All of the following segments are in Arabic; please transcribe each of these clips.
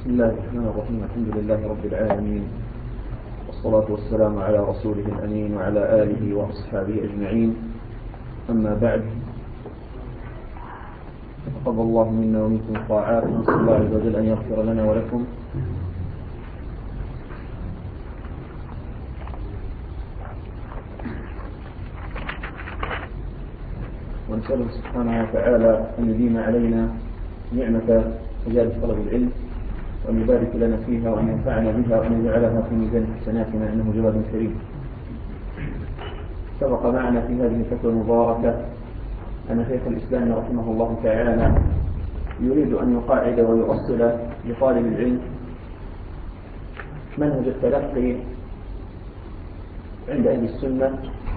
بسم الله الرحمن الرحيم. الحمد لله رب العالمين، والصلاة والسلام على رسوله الأمين وعلى آله وأصحابه أجمعين. أما بعد، تقبل الله منا ومنكم الطاعات، ونسأل الله عز وجل أن يغفر لنا ولكم. ونسأله سبحانه وتعالى أن يديم علينا نعمة مجالس طلب العلم، وأن يبارك لنا فيها، وأن ينفعنا بها، وأن يجعلها في ميزان حسناتنا، إنه جواد كريم. سبق معنا في هذه الفتوى المباركة أن شيخ الإسلام رحمه الله تعالى يريد أن يقاعد ويؤصل لطالب العلم منهج التلقي عند أهل السنة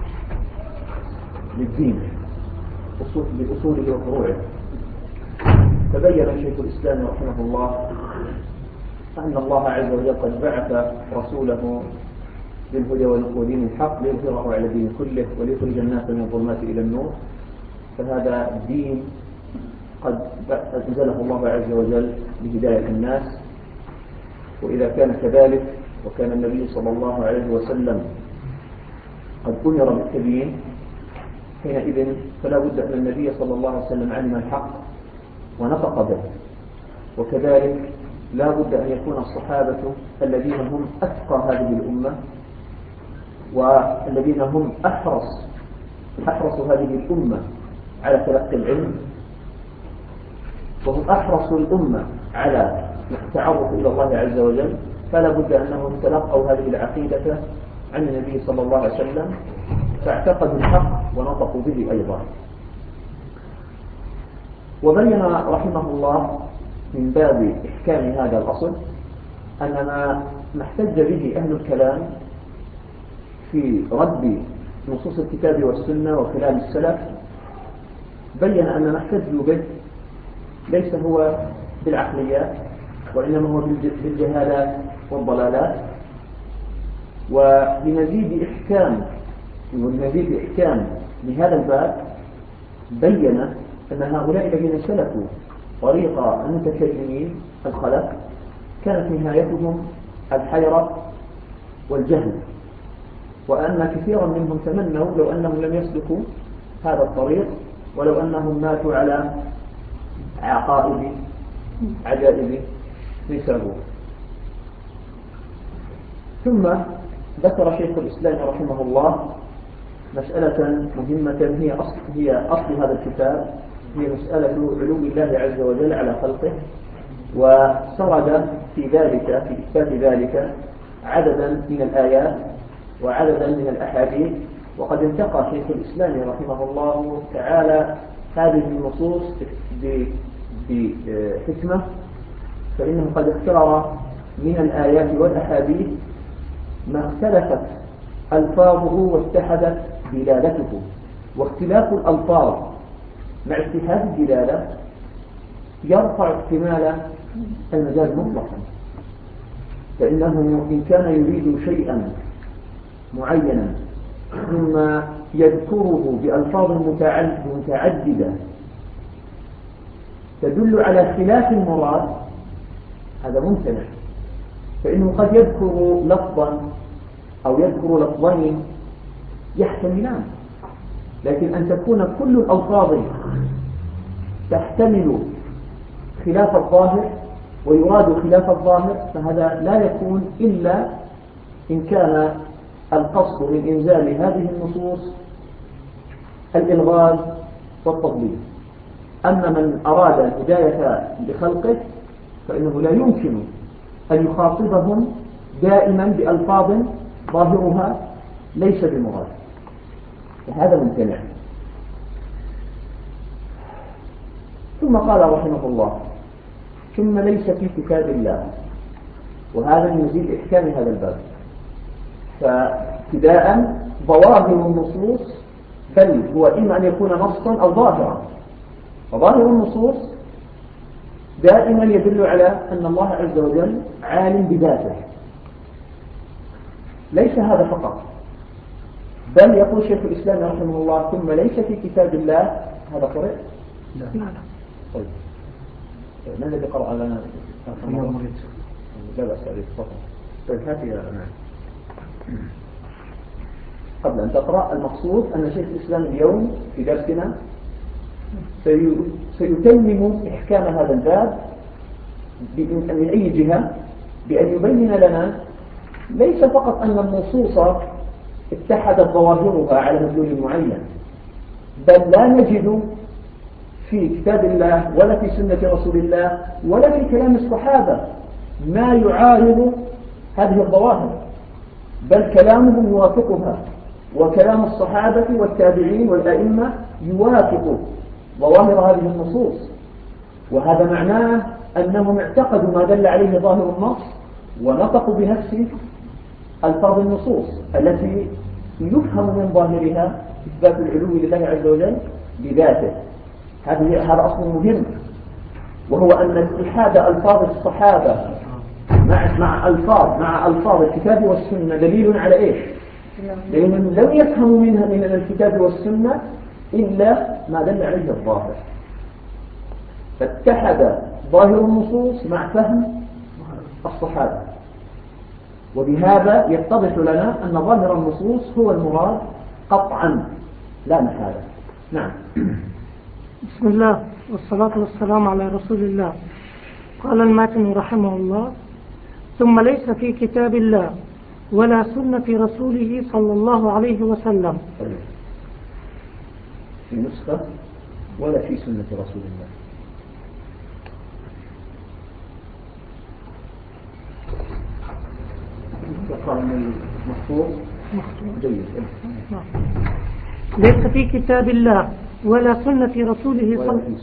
للدين بأصوله وفروعه. تبين شيخ الإسلام رحمه الله أن الله عز وجل قد بعث رسوله بالهدى ودين الحق ليظهره على الدين كله وليخرج الناس من الظلمات إلى النور. فهذا الدين قد أنزله الله عز وجل لهداية الناس، وإذا كان كذلك وكان النبي صلى الله عليه وسلم قد أمر بالتبيين، حينئذ فلا بد أن النبي صلى الله عليه وسلم علم الحق ونطق به، وكذلك لا بد أن يكون الصحابة الذين هم أتقى هذه الأمة والذين هم أحرص هذه الأمة على تلقي العلم، وهم أحرص الأمة على التعرف إلى الله عز وجل، فلا بد أنهم تلقوا هذه العقيدة عن النبي صلى الله عليه وسلم فاعتقدوا الحق ونطقوا به أيضا. وبين رحمه الله من باب إحكام هذا الأصل أن ما احتج به أهل الكلام في رد نصوص الكتاب والسنة وكلام السلف، بين أن ما احتجوا به ليس هو بالعقليات، وإنما هو بالجهالات والضلالات. ولمزيد إحكام لهذا الباب بين أن هؤلاء الذين سلكوا طريق المتكلمين الخلف كانت نهايتهم الحيرة والجهل، وأن كثيرا منهم تمنوا لو أنهم لم يسلكوا هذا الطريق، ولو أنهم ماتوا على عجائب نسبوا. ثم ذكر شيخ الإسلام رحمه الله مسألة مهمة هي أصل هذا الكتاب، هي مسألة علو الله عز وجل على خلقه، وسرد في إثبات ذلك عددا من الآيات وعددا من الأحاديث. وقد انتقى شيخ الإسلام رحمه الله تعالى هذه النصوص بحكمة، فإنه قد اختار من الآيات والأحاديث ما اختلفت ألفاظه واتحدت دلالته. واختلاف الألفاظ مع اتحاد الدلالة يرفع احتمال المجاز مطلقا، فإنه إن كان يريد شيئا معينا ثم يذكره بألفاظ متعددة تدل على خلاف المراد، هذا ممتنع، فإنه قد يذكر لفظا أو يذكر لفظين يحتملان، لكن أن تكون كل الألفاظ تحتمل خلاف الظاهر ويراد خلاف الظاهر، فهذا لا يكون إلا إن كان القصد من إنزال هذه النصوص الإلغاز والتضليل. أما من أراد الهداية لخلقه فإنه لا يمكن أن يخاطبهم دائما بألفاظ ظاهرها ليس بمراد، فهذا ممتنع. ثم قال رحمه الله: ثم ليس في كتاب الله، وهذا يزيد إحكام هذا الباب. فابتداء ظواهر النصوص، بل هو إما أن يكون نصا أو ظاهرا، فظاهر النصوص دائما يدل على أن الله عز وجل عالم بذاته. ليس هذا فقط، بل يقول شيخ الإسلام رحمه الله: ثم ليس في كتاب الله. هذا قرأ؟ لا. طيب. من الذي قرأ لنا؟ لا بأس عليك، تفضل. طيب هاتي يا قبل أن تقرأ، المقصود أن شيخ الإسلام اليوم في درسنا سيتمم إحكام هذا الباب من أي جهة، بأن يبين لنا ليس فقط أن النصوص اتحدت ظواهرها على مدلول معين، بل لا نجد في كتاب الله ولا في سنة رسول الله ولا في كلام الصحابة ما يعارض هذه الظواهر، بل كلامهم يوافقها، وكلام الصحابة والتابعين والأئمة يوافق ظواهر هذه النصوص. وهذا معناه أنهم اعتقدوا ما دل عليه ظاهر النص ونطقوا بنفس ألفاظ النصوص التي يفهم من ظاهرها إثبات العلو لله عز وجل بذاته. هذا أصل مهم، وهو أن اتحاد ألفاظ الصحابة مع ألفاظ الكتاب والسنة دليل على إيش؟ لأنهم لم يفهموا منها من الكتاب والسنة إلا ما دل عليه الظاهر، فاتحد ظاهر النصوص مع فهم الصحابة، وبهذا يتضح لنا أن ظاهر النصوص هو المراد قطعا لا محالة. نعم. بسم الله والصلاة والسلام على رسول الله. قال الماتن رحمه الله: ثم ليس في كتاب الله ولا سنة رسوله صلى الله عليه وسلم في نسخة ولا في سنة رسول الله. يقال من مخطوط جيد. ليس في كتاب الله ولا سنة رسوله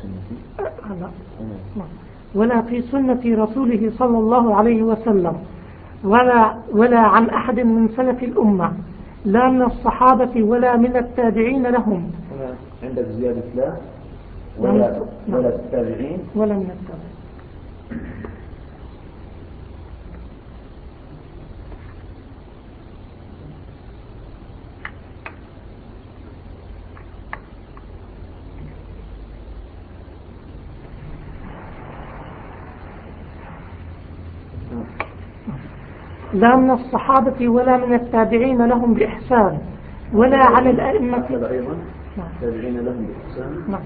ولا في سنة رسوله صلى الله عليه وسلم ولا عن أحد من سلف الأمة، لا من الصحابة ولا من التابعين لهم. عندك زيادة لا ولا التابعين ولا من التابعين. لا من الصحابة ولا من التابعين لهم بإحسان ولا عن الأئمة أيضا التابعين لهم بإحسان. نعم.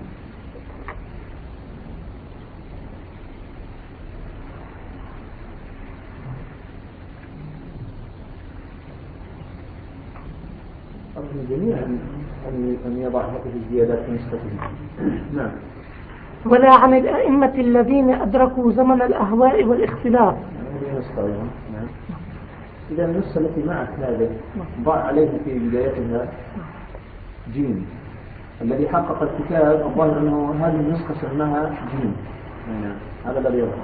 جميعا أن يضع هذه الزيادات في نسخته. نعم. ولا عن الأئمة الذين أدركوا زمن الأهواء والاختلاف. نعم. إذا النسخة التي معك هذه ضع عليها في بدايتها جيم. الذي حقق الكتاب الظاهر أنه هذه النسخة سماها جيم. نعم. هذا الذي يظهر.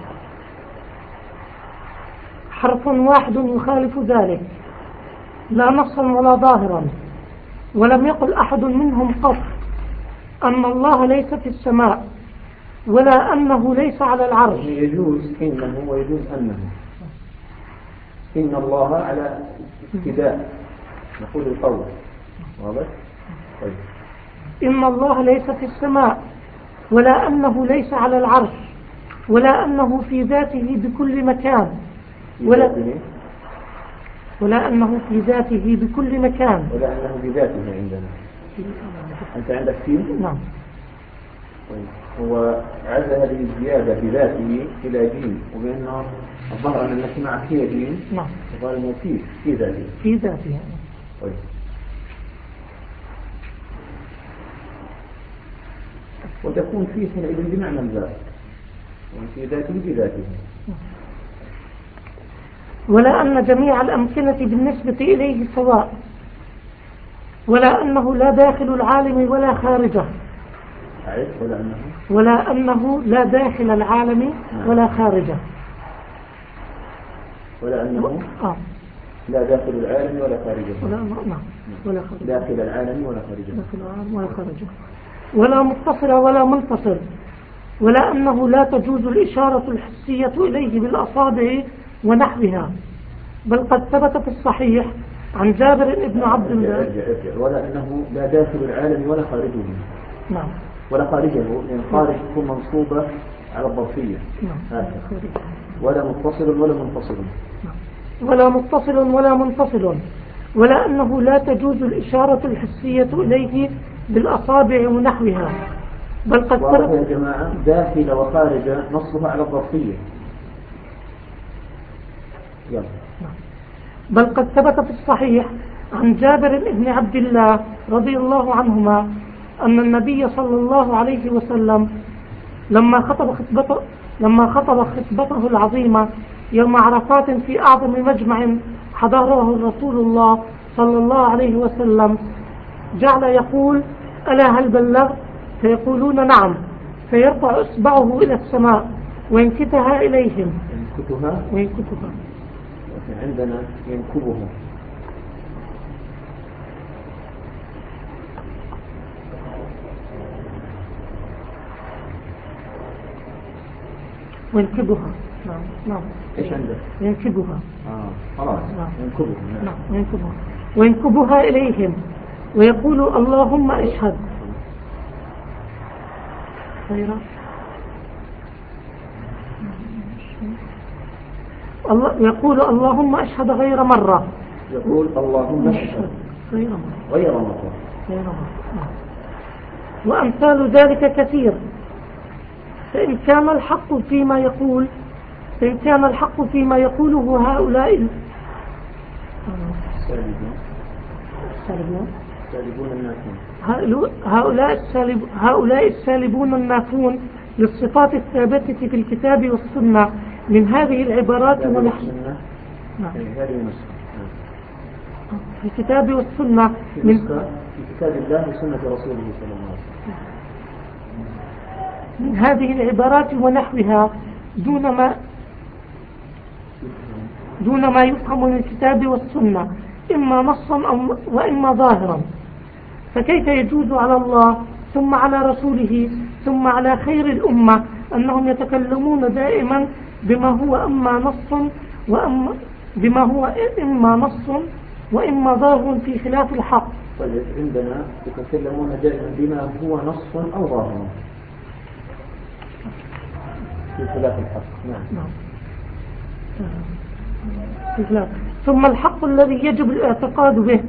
حرف واحد يخالف ذلك، لا نصا ولا ظاهرا، ولم يقل أحد منهم قط أن الله ليس في السماء ولا أنه ليس على العرش. يجوز إنه ويجوز أنه. إن الله على ابتداء نقول القول واضح. طيب. إن الله ليس في السماء ولا أنه ليس على العرش ولا أنه في ذاته بكل مكان ولا أنه في ذاته بكل مكان ولا أنه بذاته عندنا. أنت عندك فيه؟ نعم. طيب. هو عزى هذه الزيادة بذاته إلى جيم، وبأنه الظهر أن التي معك هي جيم. نعم. وقال أنه في ذاته. في ذاته. طيب. وتكون فيه حينئذ بمعنى الذات، وفي ذاته بذاته. ولا أن جميع الأمكنة بالنسبة إليه سواء، ولا أنه لا داخل العالم ولا خارجه. ولا أنه لا داخل العالم ولا خارجه. ولا أنه لا داخل العالم ولا خارجه. ولا خارجه. داخل العالم ولا خارجه. داخل العالم ولا خارجه. ولا متصل ولا منفصل، ولا أنه لا تجوز الإشارة الحسية إليه بالأصابع ونحوها، بل قد ثبت في الصحيح عن جابر بن عبد الله. ولا أنه لا داخل العالم ولا خارجه. نعم. ولا خارجه، لأن خارج تكون منصوبة على الظرفية. نعم. ولا متصل ولا منفصل. ولا متصل ولا منفصل، ولا أنه لا تجوز الإشارة الحسية إليه بالأصابع ونحوها، بل قد ثبت يا جماعة داخل وخارج نصها على الظرفية. يلا. بل قد ثبت في الصحيح عن جابر بن عبد الله رضي الله عنهما أن النبي صلى الله عليه وسلم لما خطب خطبته العظيمة يوم عرفات في أعظم مجمع حضره رسول الله صلى الله عليه وسلم جعل يقول: ألا هل بلغ؟ فيقولون: نعم. فيرفع إصبعه إلى السماء وينكتها إليهم. وينكتها عندنا ينكبها. وينكبها. نعم. ايش عندك؟ ينكبها. خلاص. ينكبها. نعم. ينكبها. وينكبها إليهم ويقول: اللهم اشهد خيرا. يقول: اللهم اشهد غير مرة. يقول: اللهم اشهد غير مرة. وأمثال ذلك كثير. فإن كان الحق فيما يقوله هؤلاء السالبون النافون للصفات الثابتة في الكتاب والسنة من هذه العبارات ونحوها. في الكتاب والسنة في كتاب الله وسنة رسوله صلى الله عليه وسلم من هذه العبارات ونحوها دون ما يفهم من الكتاب والسنة إما نصا وإما ظاهرا. فكيف يجوز على الله ثم على رسوله ثم على خير الأمة أنهم يتكلمون دائما بما هو إما نص وإما ظاهر في خلاف الحق. طيب عندنا يتكلمون دائما بما هو نص أو ظاهر في خلاف الحق. نعم. ثم الحق الذي يجب الاعتقاد به.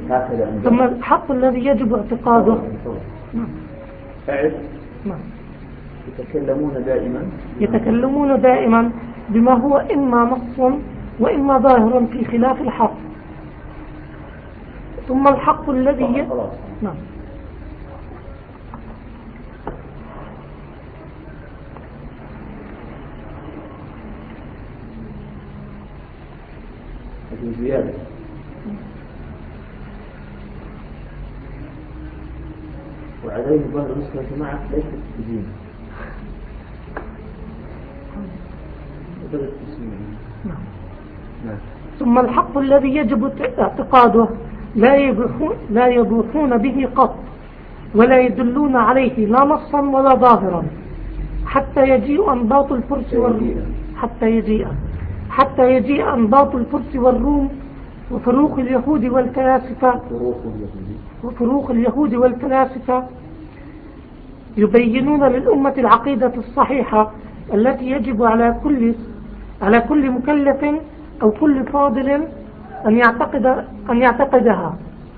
يتكلمون دائما بما هو إما نص وإما ظاهر في خلاف الحق. ثم الحق الذي نعم. زيادة. وعليه ظهر نسخة جماعة ليست بدين. ثم الحق الذي يجب اعتقاده لا يبوحون به قط ولا يدلون عليه لا نصا ولا ظاهرا حتى يجيء أنباط الفرس والروم وفروخ اليهود والفلاسفة يبينون للأمة العقيدة الصحيحة التي يجب على كل مكلف أو كل فاضل أن يعتقدها.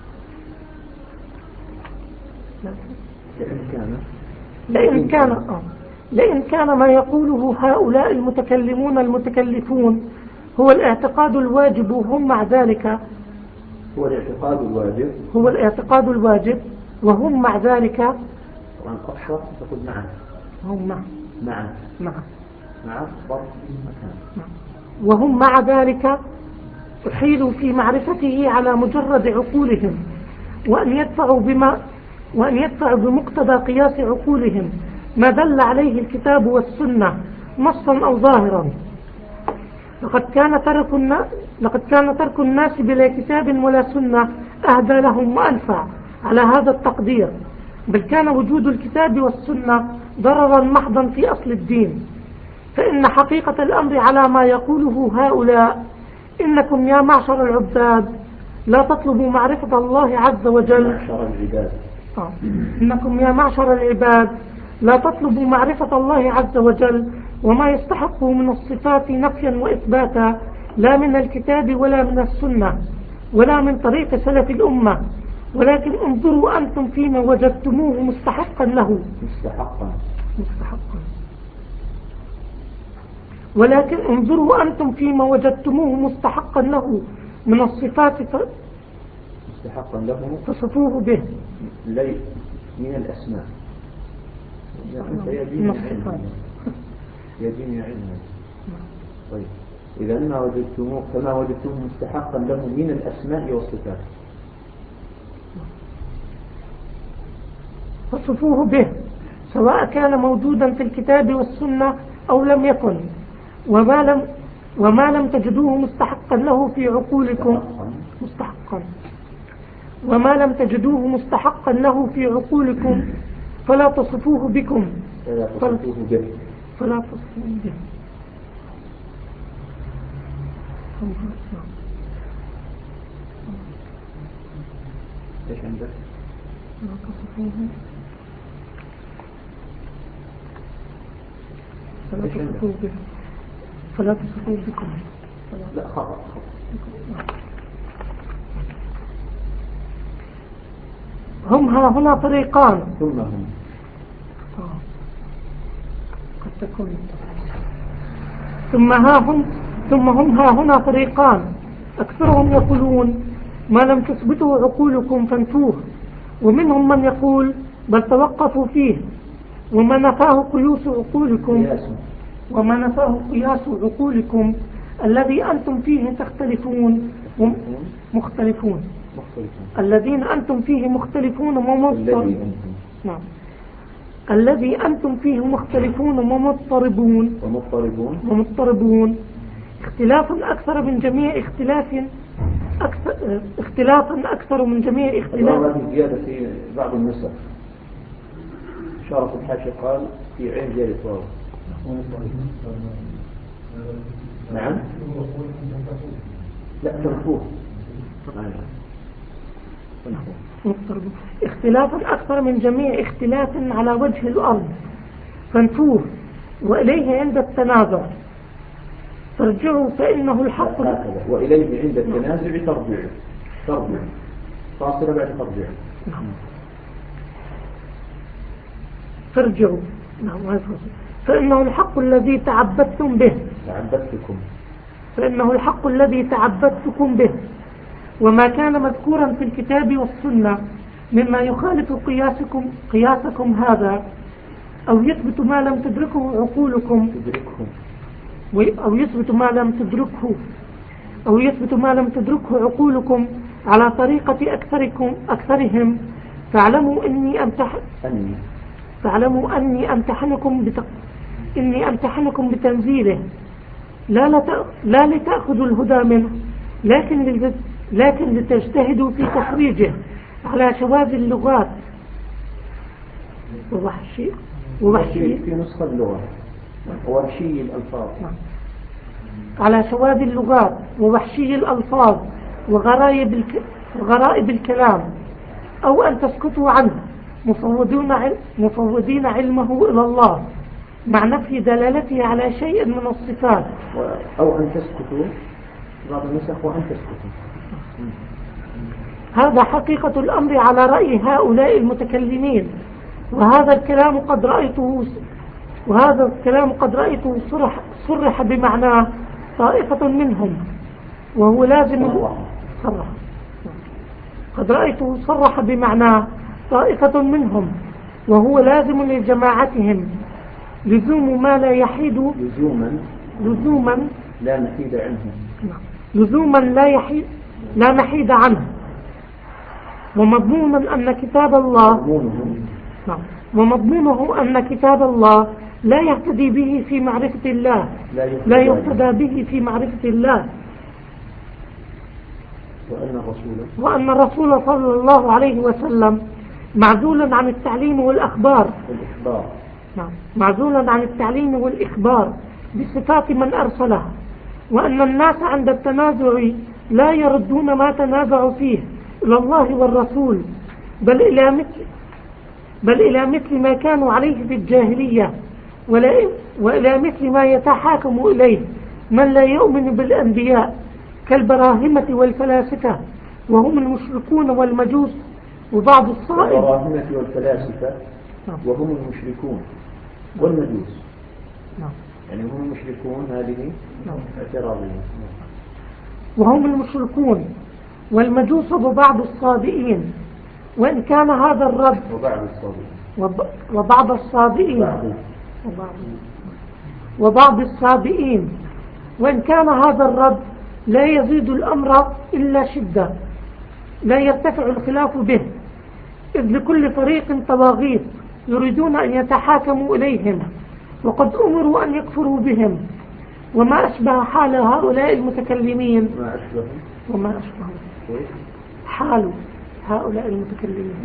لئن كان ما يقوله هؤلاء المتكلمون المتكلفون هو الاعتقاد الواجب وهم مع ذلك وهم مع ذلك وهم مع ذلك أحيلوا في معرفته على مجرد عقولهم وأن يدفعوا بمقتضى قياس عقولهم ما دل عليه الكتاب والسنة نصا أو ظاهرا. لقد كان ترك الناس بلا كتاب ولا سنة أهدى لهم وأنفع على هذا التقدير، بل كان وجود الكتاب والسنة ضررا محضا في أصل الدين. فإن حقيقة الأمر على ما يقوله هؤلاء: إنكم يا معشر العباد لا تطلبوا معرفة الله عز وجل إنكم يا معشر العباد لا تطلبوا معرفة الله عز وجل وما يستحقه من الصفات نفيا وإثباتا، لا من الكتاب ولا من السنة ولا من طريق سلف الأمة، ولكن انظروا أنتم فيما وجدتموه مستحقا له. ولكن انظروا أنتم فيما وجدتموه مستحقا له من الصفات مستحقا له فصفوه به. ليس من الأسماء من الصفات يدين علما. طيب إذا ما وجدتموه فما وجدتموه مستحقا له من الأسماء والصفات فصفوه به، سواء كان موجودا في الكتاب والسنة أو لم يكن. وما لم تجدوه مستحقا له في عقولكم وما لم تجدوه مستحقا له في عقولكم فلا تصفوه بكم. فلا تصفوه به. ايش عندك؟ فلا تصفوه بكم. لا خطأ. هم ها هنا طريقان. ثم هم قد تكون ثم هم ها هنا طريقان، أكثرهم يقولون ما لم تثبته عقولكم فانفوه، ومنهم من يقول بل توقفوا فيه، وما نفاه قياس عقولكم الذي أنتم فيه تختلفون مختلفون الذين أنتم فيه مختلفون الذي أنتم فيه مختلفون ومضطربون اختلافا أكثر من جميع اختلاف. هذه زيادة في بعض النسخ. شارف الحاشي قال في عين زيادة واو. نعم لا تنفوه اختلافا أكثر من جميع اختلاف على وجه الأرض فانفوه، وإليه عند التنازع ترجعوا فإنه الحق. وإليه عند التنازع ترجع فاصلة بعد ترجع. ترجعوا فإنه الحق الذي تعبدتكم به، وما كان مذكورا في الكتاب والسنة مما يخالف قياسكم هذا أو يثبت ما لم تدركه عقولكم أو يثبت ما لم تدركه عقولكم على طريقة أكثرهم، فاعلموا أني أمتحنكم بتنزيله لا لتأخذوا الهدى منه، لكن لتجتهدوا في تخريجه على شواذ اللغات ووحشي في نسخة اللغة ووحشي الألفاظ. على شواذ اللغات ووحشي الألفاظ وغرائب الكلام، أو أن تسكتوا عنه مفوضين علمه إلى الله مع نفي دلالته على شيء من الصفات، أو أن تسكتوا بعض النسخ وأن تسكتوا. هذا حقيقة الأمر على رأي هؤلاء المتكلمين، وهذا الكلام قد رأيته صرح بمعناه طائفة منهم وهو لازم قد رأيته صرح بمعناه طائفة منهم وهو لازم لجماعتهم لزوم ما لا يحيد لزوما لا نحيد عنه لزوما لا نحيد عنه، ومضمونه أن كتاب الله لا يهتدي به في معرفة الله لا يهتدى به في معرفة الله، وأن الرسول صلى الله عليه وسلم معزول عن التعليم والإخبار بصفات من أرسله، وأن الناس عند التنازع لا يردون ما تنازعوا فيه إلى الله والرسول بل إلى مثل ما كانوا عليه في الجاهلية وإلى مثل ما يتحاكم إليه من لا يؤمن بالأنبياء كالبراهمة والفلاسفة وهم المشركون والمجوس وبعض الصائب. البراهمة والفلاسفة وهم المشركون والمجوس. يعني هم المشركون هذه اعتراضية. وهم المشركون والمجوس وبعض الصابئين. وإن كان هذا الرد وبعض الصابئين وإن كان هذا الرد لا يزيد الأمر إلا شدة لا يرتفع الخلاف به، إذ لكل فريق طواغيت يريدون أن يتحاكموا إليهم وقد أمروا أن يكفروا بهم. وما أشبه حال هؤلاء المتكلمين حال هؤلاء المتكلمين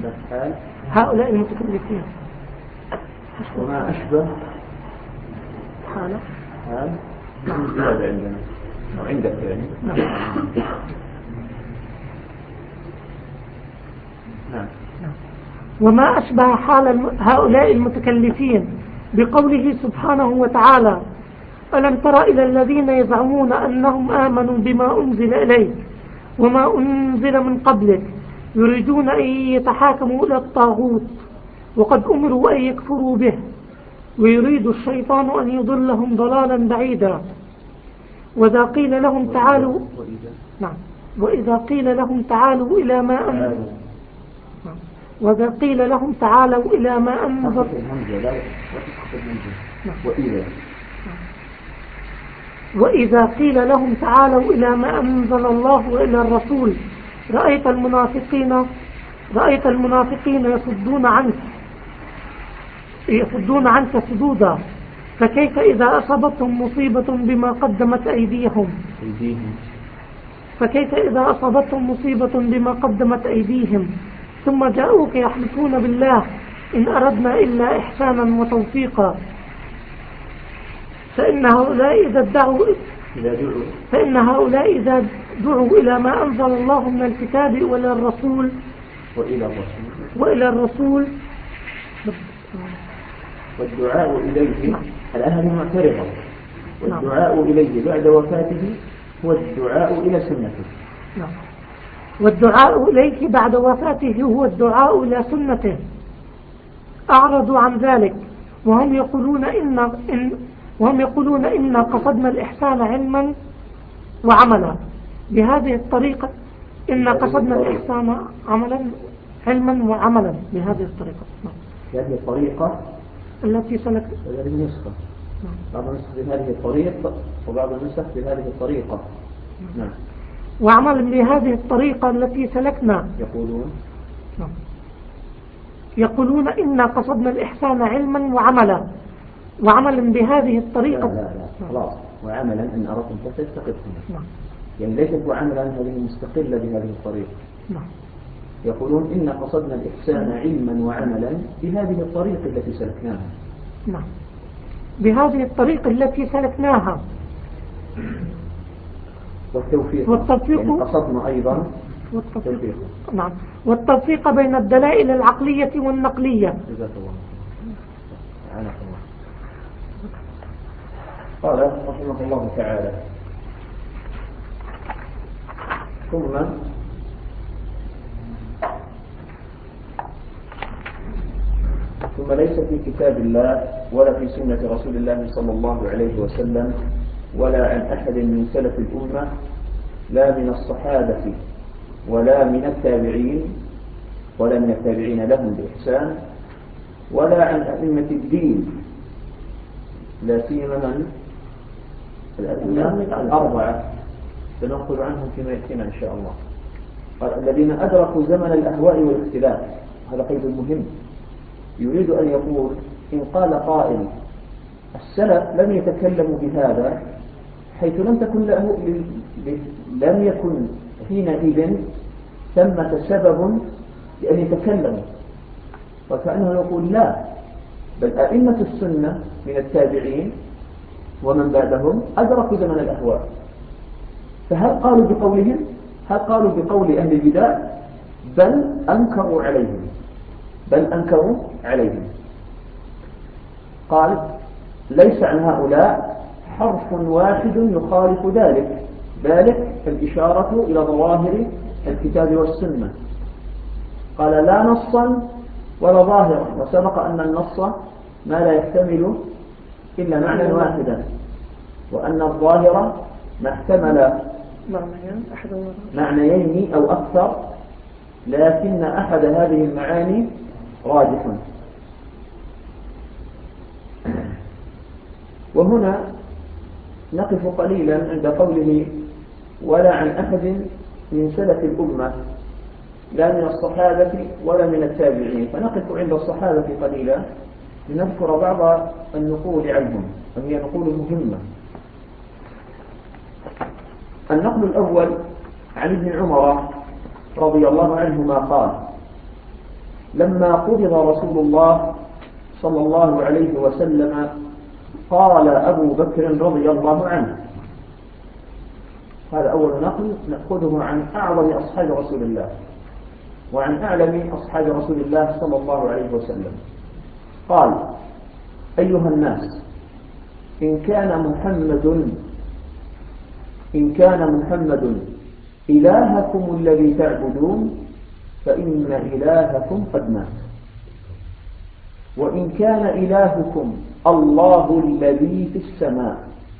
وما أشبه حال زيادة عندنا وعندك يعني. نعم. وما أشبه حال هؤلاء المتكلفين بقوله سبحانه وتعالى: ألم تر إلى الذين يزعمون أنهم آمنوا بما أنزل إليك وما أنزل من قبلك يريدون أن يتحاكموا إلى الطاغوت وقد أمروا أن يكفروا به ويريد الشيطان أن يضلهم ضلالا بعيدا. وإذا قيل لهم تعالوا وإذا قيل لهم تعالوا إلى ما أنزل وإذا قيل لهم تعالوا إلى ما أنزل الله وإلى الرسول رأيت المنافقين يصدون عنك صدودا. فكيف إذا أصابتهم مصيبة بما قدمت أيديهم ثم جاءوك يحلفون بالله إن أردنا إلا إحسانا وتوفيقا فإن هؤلاء إذا دعوا إلى ما أنزل الله من الكتاب وإلى الرسول والدعاء إليه الأهل معترضة، والدعاء إليه بعد وفاته هو الدعاء إلى سنته. والدعاء إليه بعد وفاته هو الدعاء إلى سنته. أعرضوا عن ذلك وهم يقولون إن قصدنا الإحسان علما وعملا بهذه الطريقة. إن قصدنا الإحسان علما وعملا بهذه الطريقة. هذه الطريقة التي سلكت هذه النسخة. بعض النسخ بهذه الطريقة وبعض النسخ بهذه الطريقة. نعم. وعمل بهذه الطريقة التي سلكنا يقولون إن قصدنا الإحسان علما وعملا وعملا بهذه الطريقة. لا خلاص. وعملا إن أردتم تستقبلون. يعني ليست وعملا هذه مستقلة بهذه الطريقة. يقولون إن قصدنا الإحسان علما وعملا بهذه الطريقة التي سلكناها. بهذه الطريقة التي سلكناها. والتوفيق يعني قصدنا أيضا والتوفيق. والتوفيق بين الدلائل العقلية والنقلية. جزاك الله. قال رحمه الله تعالى: ثم ليس في كتاب الله ولا في سنة رسول الله صلى الله عليه وسلم ولا عن أحد من سلف الأمة لا من الصحابة ولا من التابعين ولا من التابعين لهم بإحسان ولا عن أئمة الدين لا سيما من الأئمة الأربعة سننقل عنهم فيما يأتينا إن شاء الله. قال: الذين أدركوا زمن الأهواء والاختلاف. هذا قيد مهم. يريد أن يقول إن قال قائل السلف لم يتكلموا بهذا حيث لم يكن حينئذ ثمة سبب لأن يتكلموا، وكأنه يقول لا، بل أئمة السنة من التابعين ومن بعدهم أدركوا زمن الأهواء. فهل قالوا بقولهم؟ هل قالوا بقول أهل البدع؟ بل أنكروا عليهم. قال: ليس عن هؤلاء حرف واحد يخالف ذلك الإشارة إلى ظواهر الكتاب والسنة. قال لا نصا ولا ظاهرا، وسبق أن النص ما لا يحتمل إلا معنى واحدا، وأن الظاهر ما احتمل معنيين أو أكثر، لكن أحد هذه المعاني راجح. وهنا نقف قليلا عند قوله ولا عن أحد من سلف الأمة، لا من الصحابة ولا من التابعين. فنقف عند الصحابة قليلا لنذكر بعض النقول عنهم، وهي نقول مهمة. النقل الأول عن ابن عمر رضي الله عنهما قال: لما قبض رسول الله صلى الله عليه وسلم قال أبو بكر رضي الله عنه. هذا أول نقل نأخذه عن أعظم أصحاب رسول الله وعن أعلم أصحاب رسول الله صلى الله عليه وسلم. قال: أيها الناس، إن كان محمد إلهكم الذي تعبدون فإن إلهكم قد مات، وإن كان إلهكم الله الذي في السماء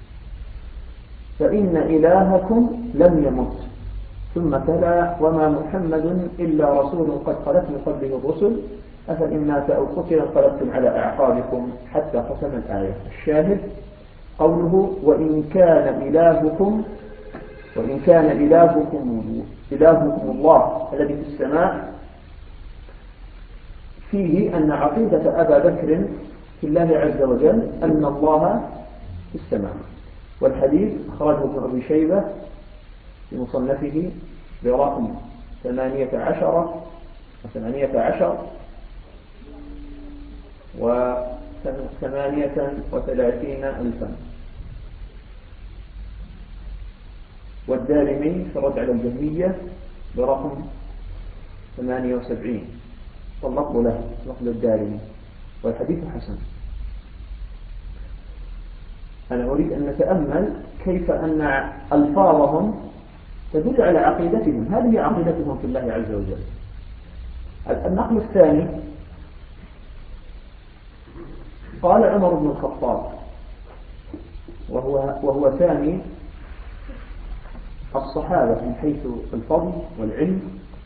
فإن إلهكم لم يمت. ثم تلا: وما محمد إلا رسول قد خلت من قبله الرسل أفإن مات أو قتل انقلبتم على أعقابكم حتى ختم الآية. الشاهد قوله: وإن كان إلهكم الله الذي في السماء، فيه أن عقيدة أبا بكر في الله عز وجل أن الله في السماء. والحديث أخرجه ابن أبي شيبة في مصنفه برقم 18 و38,000، والدارمي في الرد على الجهمية برقم 78، واللفظ له لفظ الدارمي، والحديث حسن. أنا أريد أن نتأمل كيف أن ألفاظهم تدل على عقيدتهم. هذه عقيدتهم في الله عز وجل. النقل الثاني قال عمر بن الخطاب، وهو ثاني الصحابة من حيث الفضل والعلم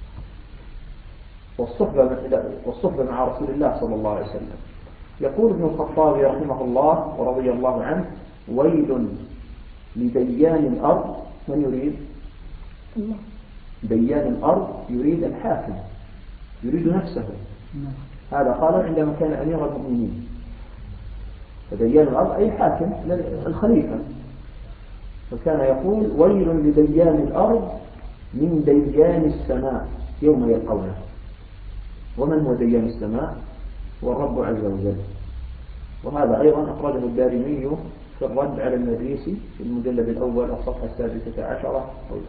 والصحبة مع رسول الله صلى الله عليه وسلم. يقول ابن الخطاب رحمه الله ورضي الله عنه: ويل لديان الأرض. من يريد؟ الله. ديان الأرض يريد الحاكم، يريد نفسه. هذا قال عندما كان أمير المؤمنين. فديان الأرض أي حاكم الخليفة. فكان يقول: ويل لديان الأرض من ديان السماء يوم يلقونه. ومن هو ديان السماء؟ هو الرب عز وجل. وهذا أيضا أخرجه الدارمي في الرد على المدريسي في المجلد الأول الصفحة 16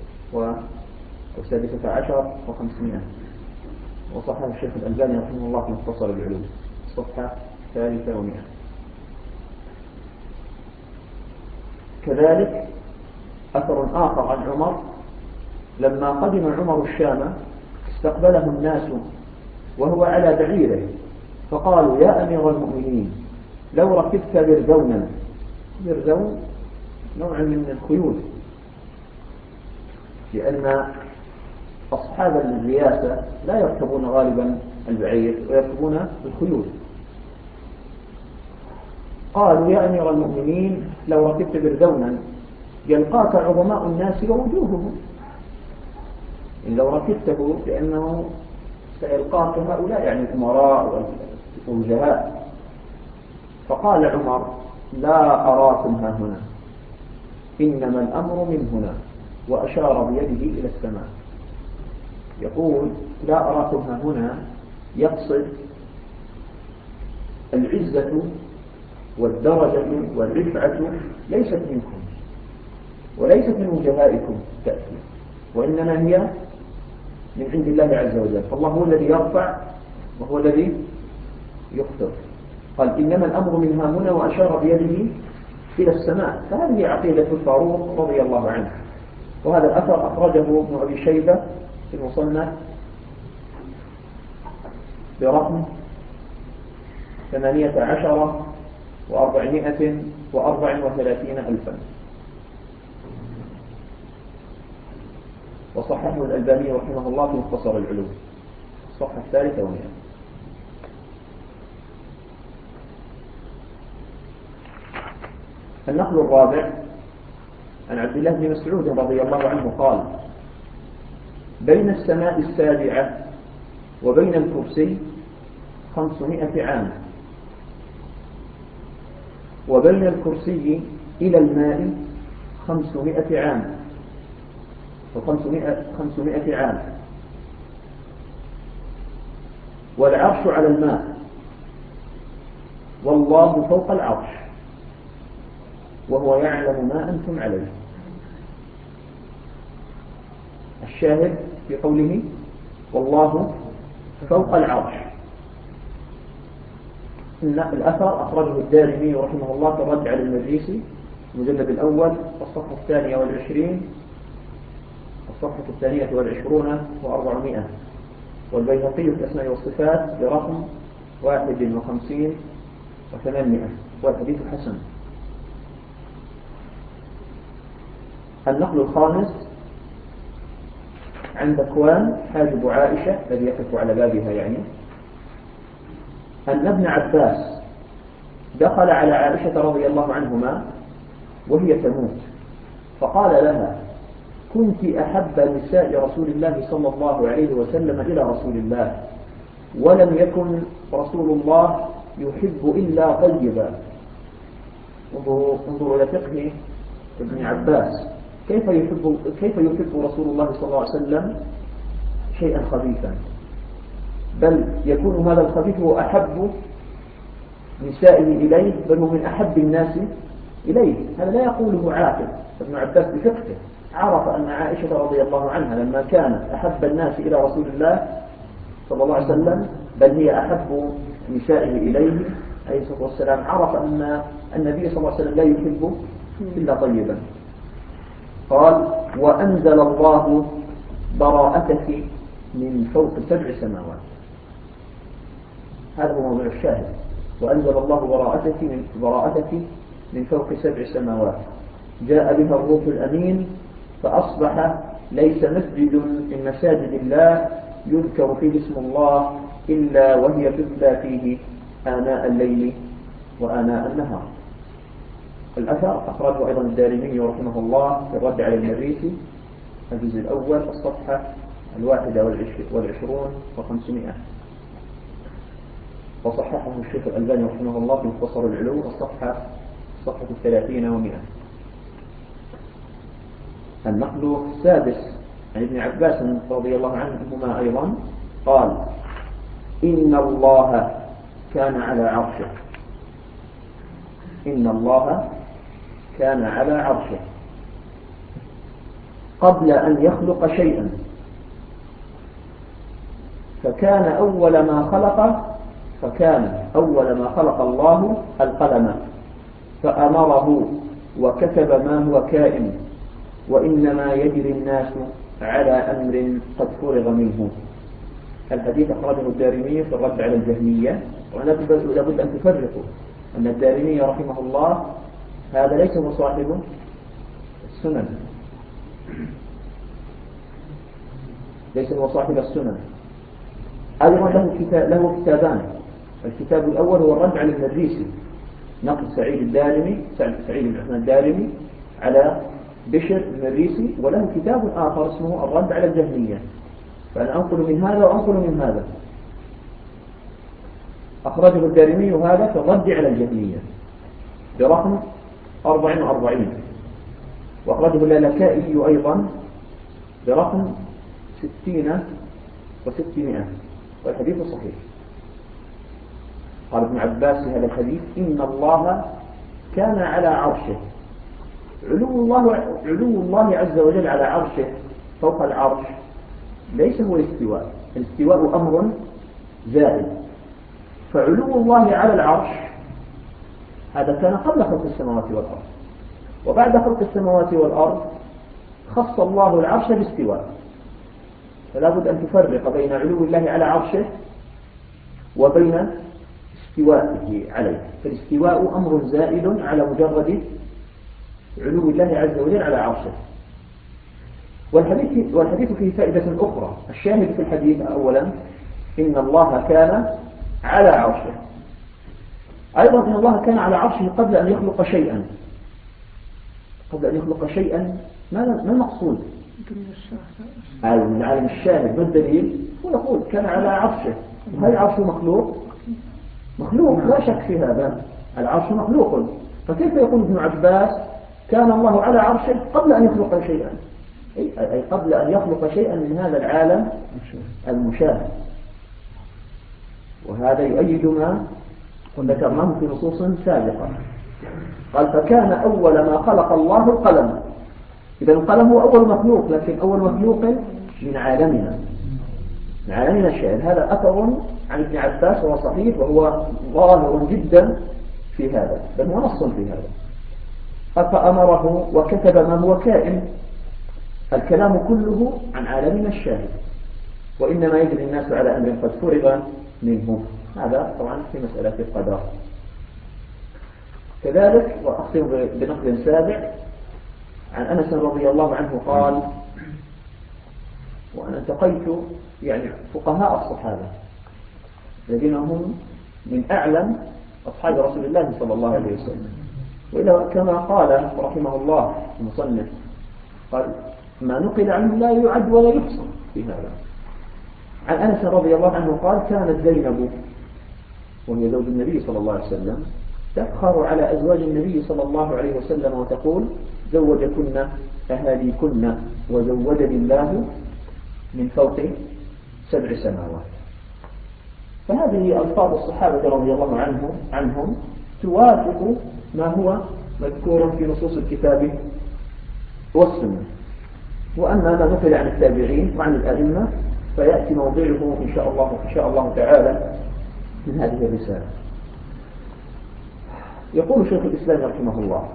و16 و500، وصححه الشيخ الألباني رحمه الله في مختصر العلوم الصفحة 300. كذلك أثر آخر عن عمر: لما قدم عمر الشام استقبله الناس وهو على بعيره، فقالوا: يا أمير المؤمنين، لو ركبت برزونا. برزون نوع من الخيول، لأن أصحاب الرياسة لا يركبون غالبا البعير ويركبون الخيول. قالوا: يا أمير المؤمنين، لو ركبت برزونا يلقاك عظماء الناس ووجوههم. إن لو ركبته لأنه سيلقاك هؤلاء، يعني الأمراء والوجهاء. فقال عمر: لا أراكم ها هنا، إنما الأمر من هنا، وأشار بيده إلى السماء. يقول: لا أراكم ها هنا، يقصد العزة والدرجة والرفعة ليست منكم وليست من وجهائكم تأتي، وإنما هي من عند الله عز وجل. فالله هو الذي يرفع وهو الذي يخفض. قال إنما الأمر من هنا، وأشار بيده إلى السماء. فهذه عقيدة الفاروق رضي الله عنه. وهذا الأثر أخرجه ابن أبي شيبة في المصنف برقم 18,434 وصححه الألباني رحمه الله في مختصر العلوم الصفحة 300. النقل الرابع عن عبد الله بن مسعود رضي الله عنه قال: بين السماء السابعة وبين الكرسي 500 عام، وبين الكرسي إلى الماء 500 عام، و500 عام، والعرش على الماء، والله فوق العرش، وهو يعلم ما أنتم عليه. الشاهد في قوله والله فوق العرش. الأثر أخرجه الدارمي رحمه الله في الرد على المجلسي المجلد الأول الصفحة 22 الصفحة 22 و400، والبيهقي في الأسماء والصفات برقم 51 و800، والحديث حسن. النقل الخامس عن ذكوان حاجب عائشة الذي يقف على بابها يعني، أن ابن عباس دخل على عائشة رضي الله عنهما وهي تموت، فقال لها: كنت أحب نساء رسول الله صلى الله عليه وسلم إلى رسول الله، ولم يكن رسول الله يحب إلا طيبا. انظروا إلى فقه ابن عباس، كيف يحب رسول الله صلى الله عليه وسلم شيئا خبيثا، بل يكون هذا الخبيث هو أحب نسائه إليه، بل هو من أحب الناس إليه. هذا لا يقوله عاقل. ابن عباس بفقهه عرف أن عائشة رضي الله عنها لما كانت أحب الناس إلى رسول الله صلى الله عليه وسلم، بل هي أحب نسائه إليه عليه الصلاة والسلام، عرف أن النبي صلى الله عليه وسلم لا يحب إلا طيبا. قال: وأنزل الله براءتك من فوق 7 سماوات. هذا هو موضوع الشاهد. وأنزل الله براءتك من فوق 7 سماوات، جاء بها الروح الأمين، فأصبح ليس مسجد من مساجد الله يذكر فيه اسم الله إلا وهي تتلى فيه آناء الليل وآناء النهار. الأثر أخرجه أيضا الدارمي رحمه الله في الرد على المريسي الجزء الأول الصفحة 21 و500، وصححه الشيخ الألباني رحمه الله في مختصر العلوم الصفحة 30 و100. النقل السادس عن ابن عباس رضي الله عنهما أيضا قال: إن الله كان على عرشه، إن الله كان على عرشه قبل أن يخلق شيئا، فكان أول ما خلق الله القلم، فأمره وكتب ما هو كائن، وإنما يجري الناس على أمر قد فرغ منه. الحديث أخرجه الدارمي في الرد على الجهمية. ولابد أن تفرقوا أن الدارمي رحمه الله هذا ليس هو صاحب السنن، ليس هو صاحب السنن. أيضا له كتابان. الكتاب الأول هو الرد على المريسي، نقل سعيد بن عثمان الدارمي على بشر المريسي، وله كتاب آخر اسمه الرد على الجهمية. فأنا أنقل من هذا وأنقل من هذا. أخرجه الدارمي هذا في الرد على الجهمية برقم 44، وأخرجه اللالكائي أيضا برقم 60 و600، والحديث صحيح. قال ابن عباس في هذا الحديث: إن الله كان على عرشه. علو الله عز وجل على عرشه فوق العرش ليس هو الاستواء. الاستواء أمر زائد، فعلو الله على العرش هذا كان قبل خلق السماوات والأرض. وبعد خلق السماوات والأرض خص الله العرش باستواء، فلا بد أن تفرق بين علو الله على عرشه وبين استوائه عليه. فالاستواء أمر زائد على مجرد علو الله عز وجل على عرشه. والحديث فيه فائدة أخرى. الشاهد في الحديث أولا إن الله كان على عرشه، أيضا إن الله كان على عرشه قبل أن يخلق شيئا. قبل أن يخلق شيئا ما المقصود؟ من عالم الشاهد. ما الدليل؟ هو يقول كان على عرشه، وهل عرشه مخلوق؟ مخلوق لا شك في هذا، العرش مخلوق. فكيف يقول ابن عباس كان الله على عرشه قبل أن يخلق شيئا، أي قبل أن يخلق شيئا من هذا العالم المشاهد. وهذا يؤيد ما ذكرناه في نصوص سابقة. قال فكان أول ما خلق الله القلم. إذا القلم هو أول مخلوق، لكن أول مخلوق من عالمنا، من عالمنا الشاهد. هذا أثر عن ابن عباس وهو صحيح، وهو ظاهر جدا في هذا، بل هو نص في هذا. فأمره وكتب ما هو كائن. الكلام كله عن عالمنا الشاهد، وإنما يجري الناس على أمر قد فرغ منه. هذا طبعا في مسألة القدر. كذلك وأختم بنقل سابع عن أنس رضي الله عنه قال: وأنا التقيت يعني فقهاء الصحابة الذين هم من أعلم أصحاب رسول الله صلى الله عليه وسلم، وإذا كما قال رحمه الله المصنف قال: ما نقل عنه لا يعد ولا يحصى في هذا. عن أنس رضي الله عنه قال: كانت زينب وهي زوج النبي صلى الله عليه وسلم تفخر على أزواج النبي صلى الله عليه وسلم وتقول: زوجكن أهاليكن وزوجني الله من فوق 7 سماوات. فهذه ألفاظ الصحابة رضي الله عنهم توافق ما هو مذكور في نصوص الكتاب والسنة. وأما ما نقل عن التابعين وعن الأئمة فيأتي موضعه إن شاء الله تعالى من هذه الرسالة. يقول شيخ الإسلام رحمه الله: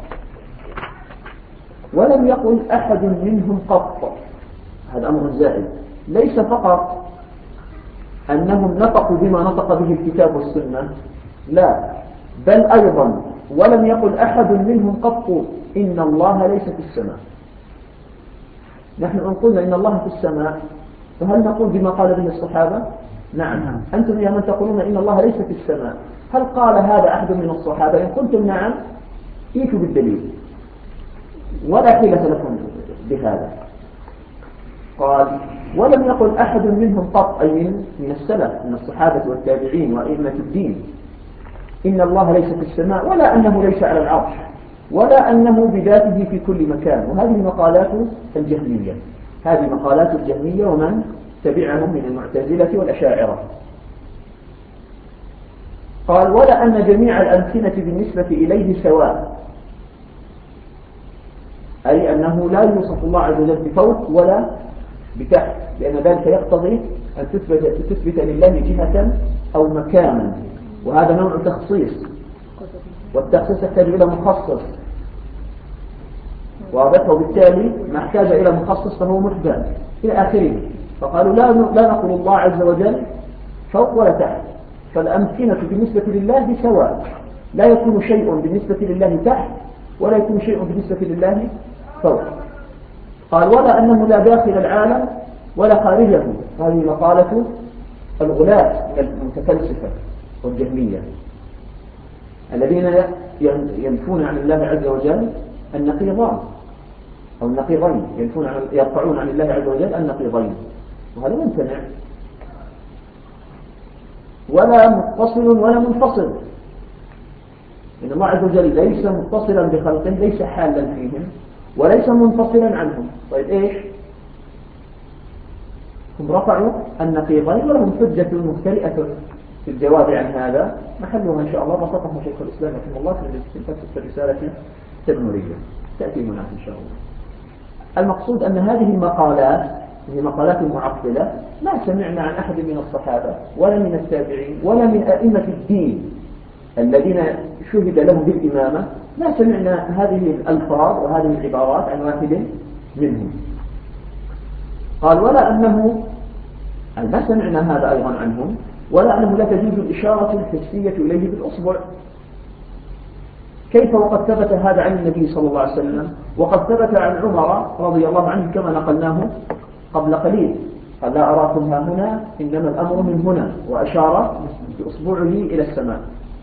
ولم يقل أحد منهم قط. هذا أمر زائد، ليس فقط أنهم نطقوا بما نطق به الكتاب والسنة، لا، بل أيضا ولم يقل أحد منهم قط إن الله ليس في السماء. نحن قلنا إن الله في السماء، فهل نقول بما قال به الصحابة؟ نعم. أنتم يا من تقولون إن الله ليس في السماء، هل قال هذا أحد من الصحابة؟ إن قلتم نعم ائتوا بالدليل، ولا حيلة لكم بهذا. قال: ولم يقل أحد منهم قط، أي من السلف من الصحابة والتابعين وأئمة الدين، إن الله ليس في السماء، ولا أنه ليس على العرش، ولا أنه بذاته في كل مكان. وهذه مقالات الجهمية، هذه مقالات الجهمية ومن تبعهم من المعتزلة والأشاعرة. قال: ولا أن جميع الأمكنة بالنسبة إليه سواء، أي أنه لا يوصف الله عز وجل بفوق ولا بتحت، لأن ذلك يقتضي أن تثبت لله جهة أو مكانا، وهذا نوع تخصيص، والتخصيص يحتاج إلى مخصص، واضح، وبالتالي ما احتاج إلى مخصص فهو محدث إلى آخره. فقالوا لا نقول الله عز وجل فوق ولا تحت، فالأمكنة بالنسبة لله سواء، لا يكون شيء بالنسبة لله تحت ولا يكون شيء بالنسبة لله فوق. قال: ولا أنه لا داخل العالم ولا خارجه. هذه مقالة الغلاة من المتفلسفة والجهمية الذين ينفون عن الله عز وجل النقيضان أو النقيضين، يرفعون عن الله عز وجل النقيضين، وهذا ممتنع. ولا متصل ولا منفصل، إن الله عز وجل ليس متصلا بخلقه، ليس حالا فيهم وليس منفصلا عنهم. طيب إيش؟ هم رفعوا النقيضين ولهم حجة مختلئة في الجواب عن هذا، محلها إن شاء الله بسطها شيخ الإسلام رحمه الله في الرسالة التدمرية، تأتي هناك إن شاء الله. المقصود أن هذه المقالات هي مقالات معطلة، ما سمعنا عن أحد من الصحابة ولا من التابعين ولا من أئمة الدين الذين شهد لهم بالإمامة ما سمعنا هذه الألفاظ وهذه العبارات عن واحد منهم. قال ولا أنه ما سمعنا هذا أيضا عنهم، ولا أنه لا تجوز الإشارة الحسية إليه بالأصبع. كيف وقد ثبت هذا عن النبي صلى الله عليه وسلم، وقد ثبت عن عمر رضي الله عنه كما نقلناه قبل قليل، قال لا أراكم ها هنا إنما الأمر من هنا، وأشار بأصبعه إلى السماء.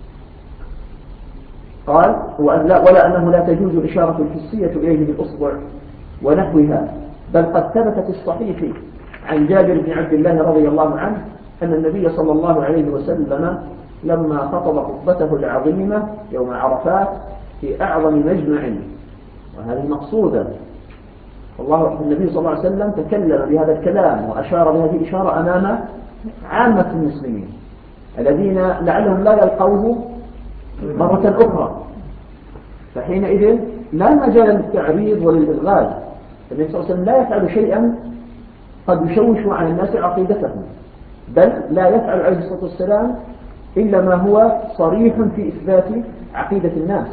قال ولا أنه لا تجوز الإشارة الحسية إليه بالأصبع ونحوها، بل قد ثبت في الصحيح عن جابر بن عبد الله رضي الله عنه أن النبي صلى الله عليه وسلم لما خطب خطبته العظيمة يوم عرفات في أعظم مجمع، وهذه مقصودة، النبي صلى الله عليه وسلم تكلم بهذا الكلام وأشار بهذه الإشارة أمام عامة المسلمين الذين لعلهم لا يلقوه مرة أخرى، فحينئذ لا مجال للتعريض وللإلغاز. النبي صلى الله عليه وسلم لا يفعل شيئا قد يشوش على الناس عقيدتهم، بل لا يفعل عليه الصلاة والسلام إلا ما هو صريح في إثبات عقيدة الناس.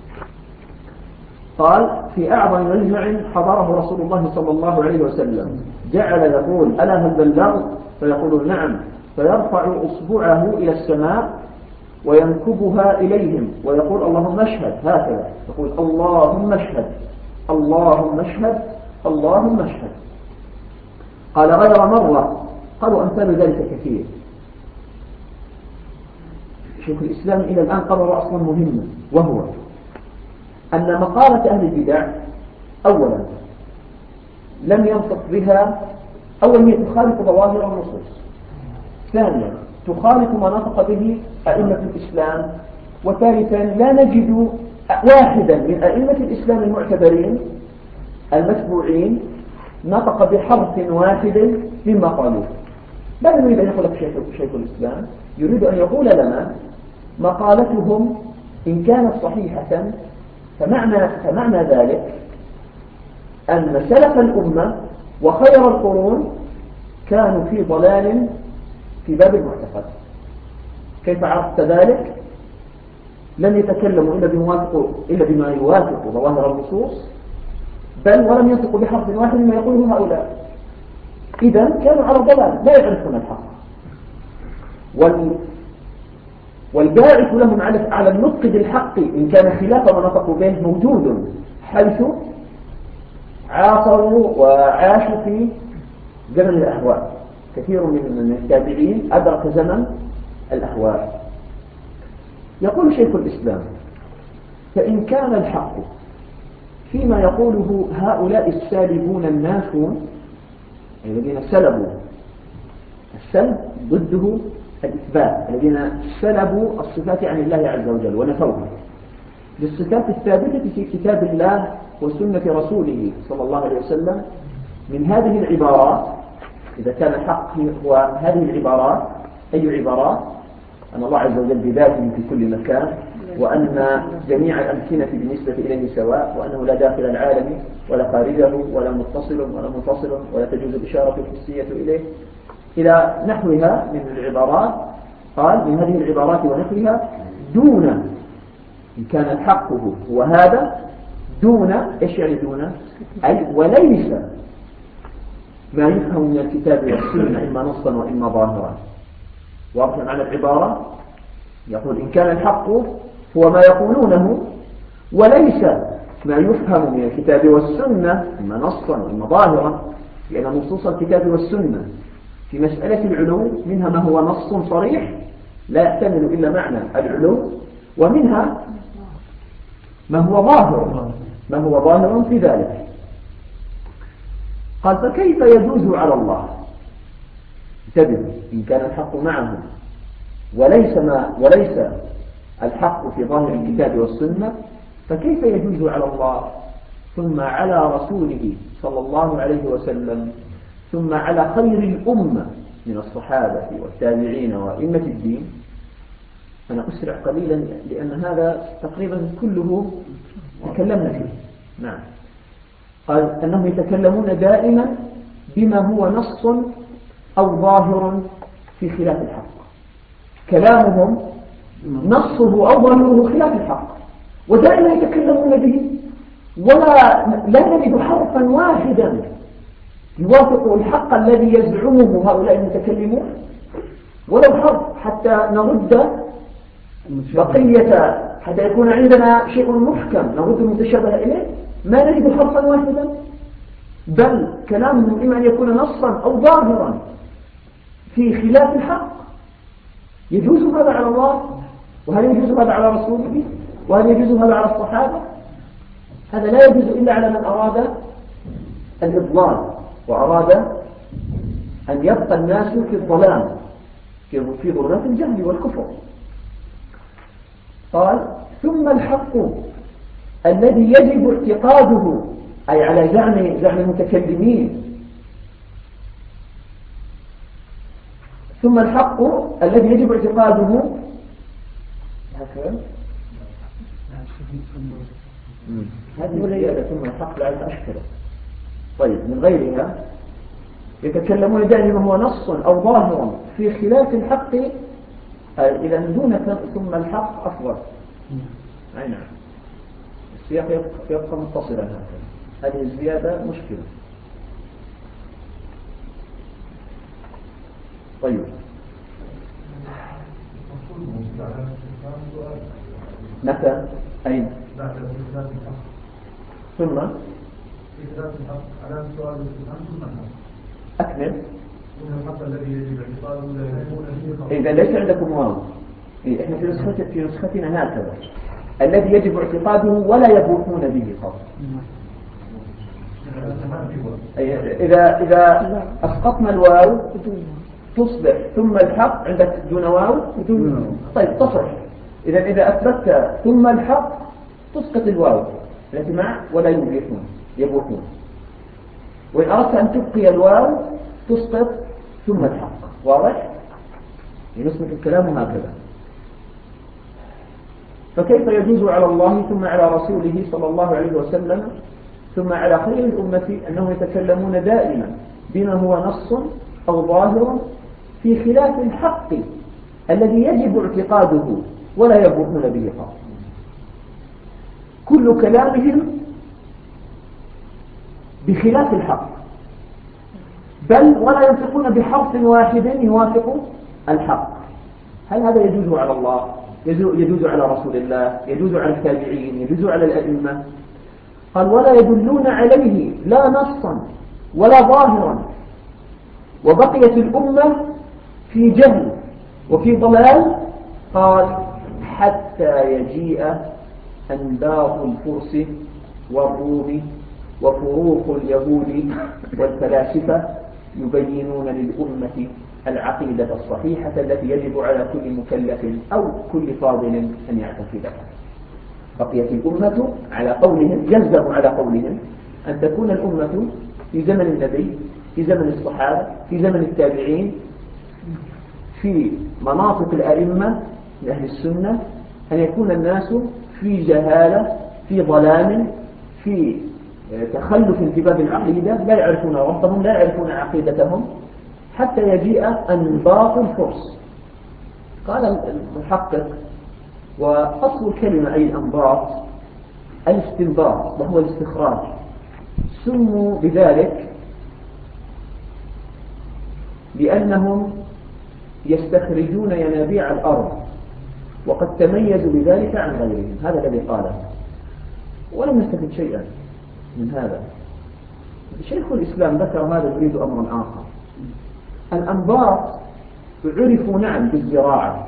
قال في أعظم مجمع حضره رسول الله صلى الله عليه وسلم جعل يقول ألا هل بلغ؟ فيقول نعم، فيرفع أصبعه إلى السماء وينكبها إليهم ويقول اللهم اشهد، هكذا يقول اللهم اشهد اللهم اشهد اللهم اشهد. قال غير مرة، قالوا أمثال ذلك كثير. شيخ الإسلام إلى الآن قرر أصلا مهما، وهو أن مقالة أهل البدع أولا لم ينطق بها، أولا هي تخالف ظواهر النصوص، ثانيا تخالف ما نطق به أئمة الإسلام، وثالثا لا نجد واحدا من أئمة الإسلام المعتبرين المتبوعين نطق بحرف واحد مما قالوه. لا يريد أن يقول لك شيخ الإسلام، يريد أن يقول لنا مقالتهم إن كانت صحيحة فمعنى ذلك أن سلف الأمة وخير القرون كانوا في ضلال في باب المعتقد. كيف عرفت ذلك؟ لم يتكلموا إلا بما يوافق ظواهر النصوص، بل ولم ينطقوا بحرف واحد مما يقوله هؤلاء. إذا كانوا على ضلال لا يعرفون الحق، والباعث لهم على النطق بالحق إن كان خلاف ما نطقوا به موجود، حيث عاصروا وعاشوا في زمن الأهواء. كثير من التابعين أدرك زمن الأهواء. يقول شيخ الإسلام فإن كان الحق فيما يقوله هؤلاء السالبون النافون الذين سلبوا، السلب ضده الإثبات، الذين سلبوا الصفات عن الله عز وجل ونفوها للصفات الثابتة في كتاب الله وسنة رسوله صلى الله عليه وسلم. من هذه العبارات إذا كان الحق هو هذه العبارات، أي عبارات؟ أن الله عز وجل بذاته في كل مكان، وأن جميع الأمكنة بالنسبة إليه سواء، وأنه لا داخل العالم ولا خارجه ولا متصل ولا منفصل ولا تجوز الإشارة الحسية إليه إلى نحوها من العبارات. قال من هذه العبارات ونحوها دون، إن كان الحق هو هذا دون، إيش يعني دون؟ أي وليس ما يفهم من الكتاب والسنة إما نصا وإما ظاهرا. واضح معنى العبارة؟ يقول إن كان الحق هو ما يقولونه وليس ما يفهم من الكتاب والسنة إما نصا وإما ظاهرا، لأن نصوص الكتاب والسنة في مسألة العلو منها ما هو نص صريح لا يحتمل إلا معنى العلو، ومنها ما هو ظاهر في ذلك. قال فكيف يجوز على الله؟ انتبهوا، إن كان الحق معه وليس الحق في ظاهر الكتاب والسنة، فكيف يجوز على الله ثم على رسوله صلى الله عليه وسلم ثم على خير الأمة من الصحابة والتابعين وأئمة الدين؟ أنا أسرع قليلا لأن هذا تقريبا كله تكلمنا فيه. نعم. قال أنهم يتكلمون دائما بما هو نص أو ظاهر في خلاف الحق. كلامهم نصه أو ظاهره خلاف الحق، ودائما يتكلمون به، لا نجد حرفا واحدا يوافق الحق الذي يزعمه هؤلاء المتكلمون ولو حرف، حتى نرد بقية، حتى يكون عندنا شيء محكم نرد المتشابه إليه، ما نجد حرفا واحدا، بل كلامهم إما أن يكون نصا أو ظاهرا في خلاف الحق. يجوز هذا على الله؟ وهل يجوز هذا على رسوله؟ وهل يجوز هذا على الصحابة؟ هذا لا يجوز إلا على من أراد الإضلال وأراد أن يبقى الناس في الظلام في ظلمات الجهل والكفر. قال ثم الحق الذي يجب اعتقاده، أي على زعم المتكلمين، ثم الحق الذي يجب اعتقاده هكذا هذه زيادة ثم الحق لعل أشكره. طيب من غيرها يتكلمون دائما هو نص أو ظاهر في خلاف الحق، إذا دون ثم الحق أفضل. أي نعم، السياق يبقى متصلا هكذا، هذه الزيادة مشكلة. طيب متى أين ثم أكمل إذا ليس عندكم واو، إحنا في نسختنا هكذا الذي يجب اعتقاده ولا يبوحون به خاص. إذا أسقطنا الواو تصبح ثم الحق عندك دون واو. طيب تصح. إذا أثبتت ثم الحق تسقط الواو التي مع ولا يبوحون. وإن أردت أن تبقي الواو تسقط ثم الحق. واضح؟ نسمع الكلام هكذا. فكيف يجوز على الله ثم على رسوله صلى الله عليه وسلم ثم على خير الأمة أنهم يتكلمون دائما بما هو نص أو ظاهر في خلاف الحق الذي يجب اعتقاده ولا يبوحون به خاص. كل كلامهم بخلاف الحق، بل ولا ينطقون بحرف واحد يوافق الحق. هل هذا يجوز على الله؟ يجوز على رسول الله؟ يجوز على التابعين؟ يجوز على الأئمة؟ قال ولا يدلون عليه لا نصا ولا ظاهرا، وبقيت الأمة في جهل وفي ضلال. قال حتى يجيء أنباط الفرس والروم وفروق اليهود والفلاسفة يبينون للأمة العقيدة الصحيحة التي يجب على كل مكلف أو كل فاضل أن يعتقدها. بقيت الأمة على قولهم، يلزم على قولهم أن تكون الأمة في زمن النبي، في زمن الصحابة، في زمن التابعين، في مناطق الأئمة من أهل السنة، أن يكون الناس في جهالة، في ظلام، في تخلف في باب العقيدة، لا يعرفون ربهم، لا يعرفون عقيدتهم، حتى يجيء أنباط الفرس. قال المحقق وأصل الكلمة أي الأنباط الاستنباط وهو الاستخراج، سموا بذلك لأنهم يستخرجون ينابيع الأرض وقد تميزوا بذلك عن غيرهم. هذا الذي قاله، ولم نستفد شيئا من هذا. شيخ الإسلام ذكر هذا يريد أمر آخر. الأنباط عرفوا نعم بالزراعة،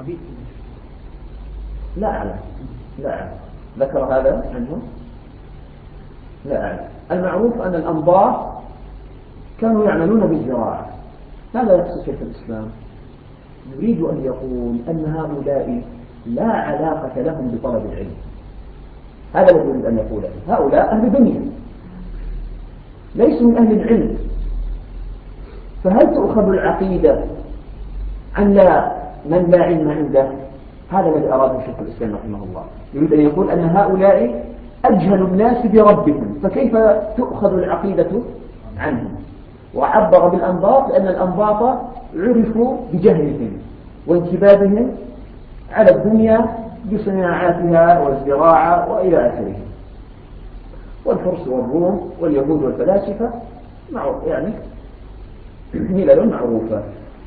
لا أعلم ذكر هذا عنه، لا أعلم. المعروف أن الأنباط كانوا يعملون بالزراعة. هذا يقصد شيخ الإسلام، يريد أن يقول أن هؤلاء لا علاقة لهم بطلب العلم. هذا الذي يريد أن يقوله. هؤلاء أهل دنيا ليسوا من أهل العلم. فهل تؤخذ العقيدة عن من لا علم عنده؟ هذا الذي أراده شيخ الإسلام رحمه الله. يريد أن يقول أن هؤلاء أجهل الناس بربهم، فكيف تؤخذ العقيدة عنهم؟ وعبر بالأنباط لأن الأنباط عرفوا بجهلهم وانكبابهم على الدنيا بصناعاتها والزراعة وإلى آخره. والفرس والروم واليهود والفلاسفة يعني ملل معروفة.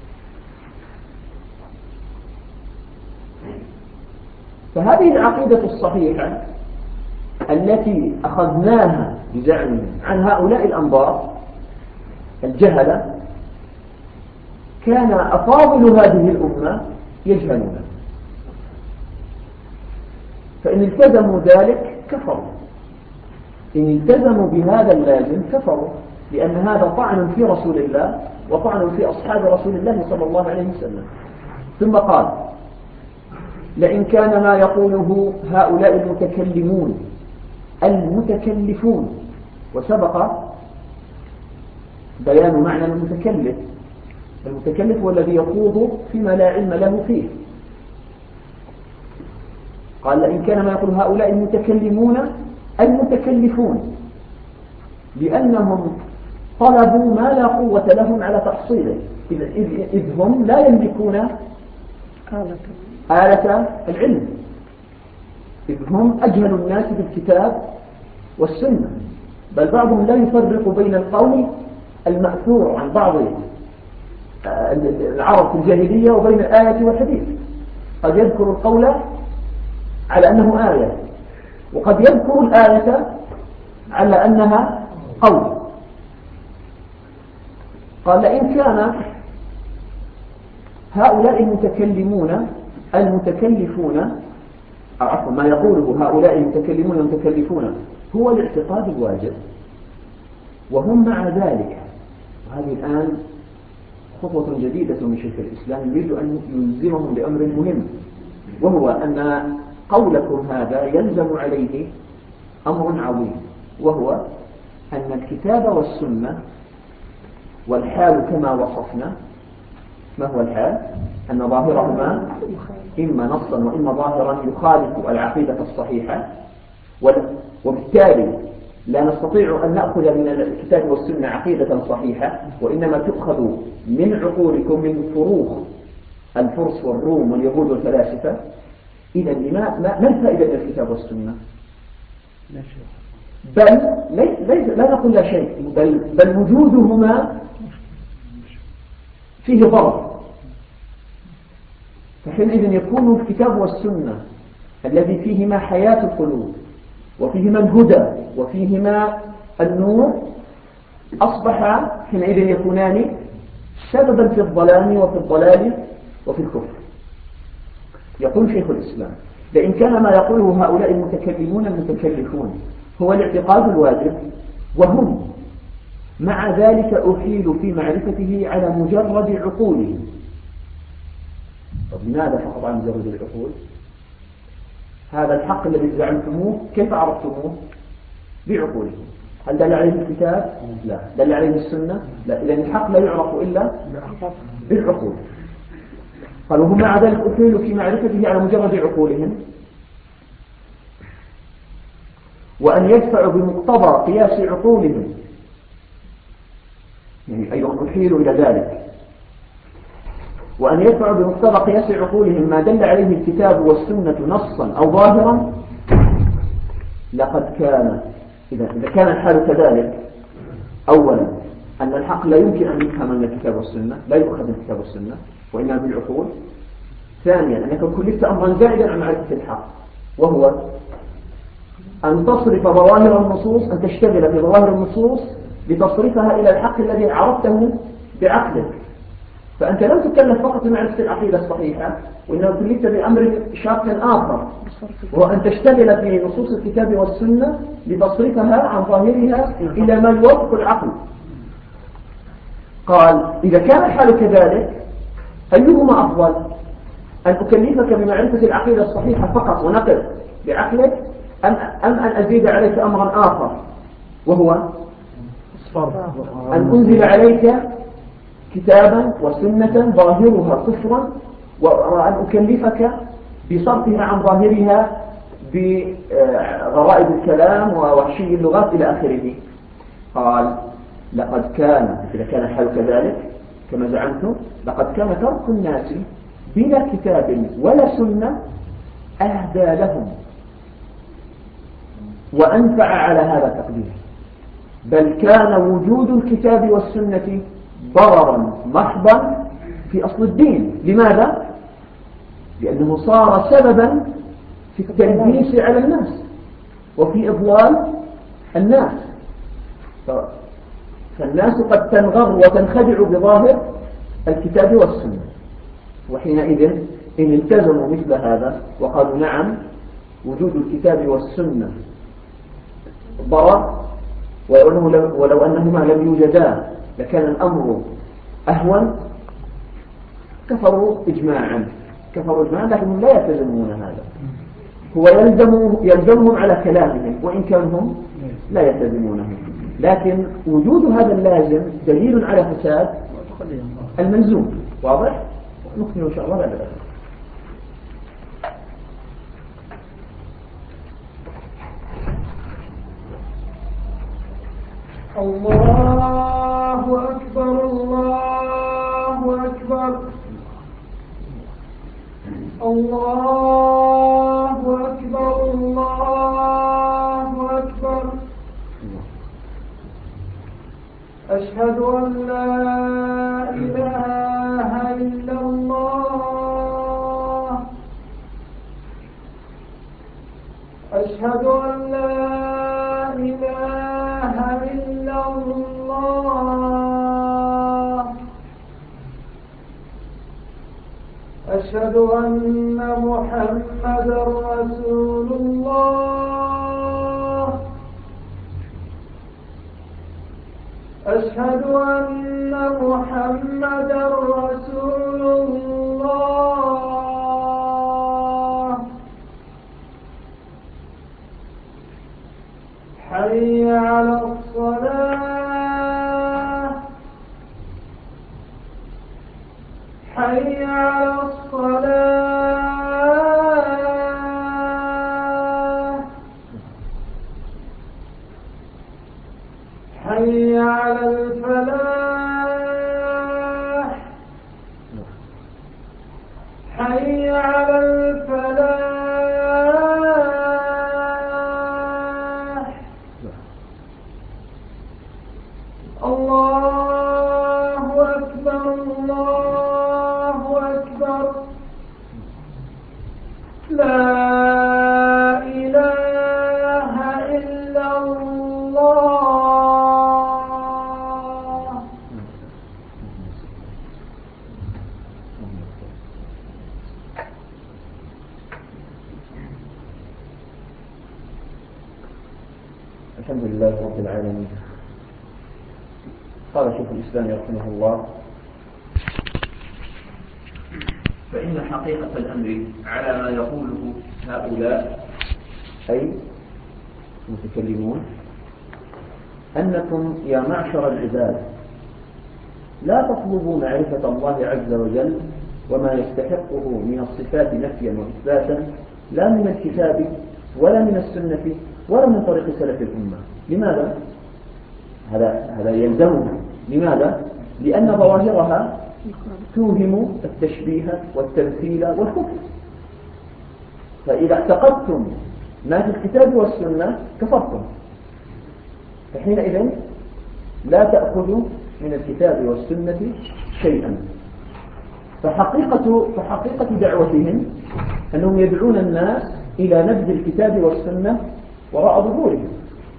فهذه العقيدة الصحيحة التي أخذناها بزعمهم عن هؤلاء الأنبار الجهلة كان أفاضل هذه الأمة يجهلونها، فإن التزموا ذلك كفروا، إن التزموا بهذا اللازم كفروا، لأن هذا طعن في رسول الله وطعن في أصحاب رسول الله صلى الله عليه وسلم. ثم قال: لئن كان ما يقوله هؤلاء المتكلمون المتكلفون. وسبق بيان معنى المتكلف. المتكلف هو الذي يخوض فيما لا علم له فيه. قال: لئن كان ما يقول هؤلاء المتكلمون المتكلفون، لأنهم طلبوا ما لا قوة لهم على تحصيله، إذ هم لا يملكون آلة العلم، إذ هم أجهل الناس بالكتاب والسنة. بل بعضهم لا يفرق بين القول المأثور عن بعض العرب في الجاهلية وبين الآية والحديث. قد يذكر القول على أنه آية، وقد يذكر الآية على أنها قول. قال: لئن كان هؤلاء المتكلمون المتكلفون، عفوا ما يقوله هؤلاء المتكلمون المتكلفون هو الاعتقاد الواجب، وهم مع ذلك، وهذه الآن خطوة جديدة من شيخ الإسلام يريد أن يلزمهم بأمر مهم، وهو أن قولكم هذا يلزم عليه أمر عظيم، وهو أن الكتاب والسنة والحال كما وصفنا. ما هو الحال؟ أن ظاهرهما إما نصا وإما ظاهرا يخالف العقيدة الصحيحة، وبالتالي لا نستطيع أن نأخذ من الكتاب والسنة عقيدة صحيحة، وإنما تؤخذ من عقولكم، من فروخ الفرس والروم واليهود والفلاسفة. إذا ما الفائدة من الكتاب والسنة؟ بل لا نقول لا شيء، بل وجودهما فيه ضرر. فحينئذ يكون الكتاب والسنة الذي فيهما حياة القلوب وفيهما الهدى وفيهما النور، أصبح حينئذ يكونان سببا في الظلام وفي الضلال وفي الكفر. يقول شيخ الإسلام: لئن كان ما يقوله هؤلاء المتكلمون المتكلفون هو الاعتقاد الواجب، وهم مع ذلك أحيلوا في معرفته على مجرد عقولهم. طب لماذا فقط عن مجرد العقول؟ هذا الحق الذي زعمتموه كيف عرفتموه؟ بعقولكم. هل دل عليه الكتاب؟ لا. دل عليه السنة؟ لا. إذن الحق لا يعرف إلا بالعقول. قالوا هم مع ذلك أحيلوا في معرفته على مجرد عقولهم، وأن يدفعوا بمقتضى قياس عقولهم، يعني أيضا أحيلوا إلى ذلك، وأن يدفعوا بمقتضى قياس عقولهم ما دل عليه الكتاب والسنة نصا أو ظاهرا. لقد كان إذا كان الحال كذلك، أولا أن الحق لا يمكن أن يفهم من الكتاب والسنة، لا يؤخذ من الكتاب والسنة وإنما بالعقول. ثانيا أنك كلفت أمرا زائدا عن معرفة الحق، وهو أن تصرف ظواهر النصوص، أن تشتغل في ظواهر النصوص لتصرفها إلى الحق الذي عرفته بعقلك. فأنت لم تكلف فقط بمعرفة العقيدة الصحيحة، وإنما كلفت بأمر شاق آخر، وهو أن تشتغل في نصوص الكتاب والسنة لتصرفها عن ظاهرها إلى ما يوافق العقل. قال: إذا كان الحال كذلك أيهما أفضل؟ أن أكلفك بمعرفة العقيدة الصحيحة فقط ونقل بعقلك، أم أن أزيد عليك أمرا آخر، وهو أن أنزل عليك كتابا وسنة ظاهرها كفرا، وأن أكلفك بصرفها عن ظاهرها بغرائب الكلام ووحشي اللغات إلى آخره. قال: لقد كان، إذا كان الحال كذلك كما زعمتم، لقد كان ترك الناس بلا كتاب ولا سنة أهدى لهم وأنفع على هذا التقدير، بل كان وجود الكتاب والسنة ضررا محضا في أصل الدين. لماذا؟ لأنه صار سببا في التلبيس على الناس وفي إضلال الناس، فالناس قد تنغر وتنخدع بظاهر الكتاب والسنة، وحينئذ إن التزموا مثل هذا وقالوا نعم وجود الكتاب والسنة ضرر، ولو أنهما لم يوجدا لكان الأمر أهون، كفروا إجماعا لكنهم لا يلتزمون هذا. هو يلزمهم على كلامهم وإن كانوا هم لا يلتزمونه، لكن وجود هذا اللازم دليل على فساد الملزوم. واضح؟ نكمل إن شاء الله بعد ذلك. الله أكبر الله أكبر الله أكبر الله أكبر. أشهد أن لا إله إلا الله. أشهد أن لا إله إلا الله. أشهد أن محمدا رسول الله. أشهد أن محمدا رسول الله. حي على الصلاة. حي على الصلاة. حي على الفلاح. حي على الفلاح. الله أكبر الله أكبر. لا إله إلا الله. الحمد لله رب العالمين. قال شيخ الإسلام رحمه الله: فإن حقيقة الأمر على ما يقوله هؤلاء أي المتكلمون أنكم يا معشر العباد لا تطلبوا معرفة الله عز وجل وما يستحقه من الصفات نفيا وإثباتا لا من الكتاب ولا من السنة ولا من طريق سلف الأمة. لماذا؟ هذا يلزمها. لماذا؟ لأن ظواهرها توهم التشبيه والتمثيل والكفر، فإذا اعتقدتم ما في الكتاب والسنة كفرتم، فحينئذ لا تأخذوا من الكتاب والسنة شيئا. فحقيقة دعوتهم أنهم يدعون الناس إلى نبذ الكتاب والسنة وراء ظهورهم.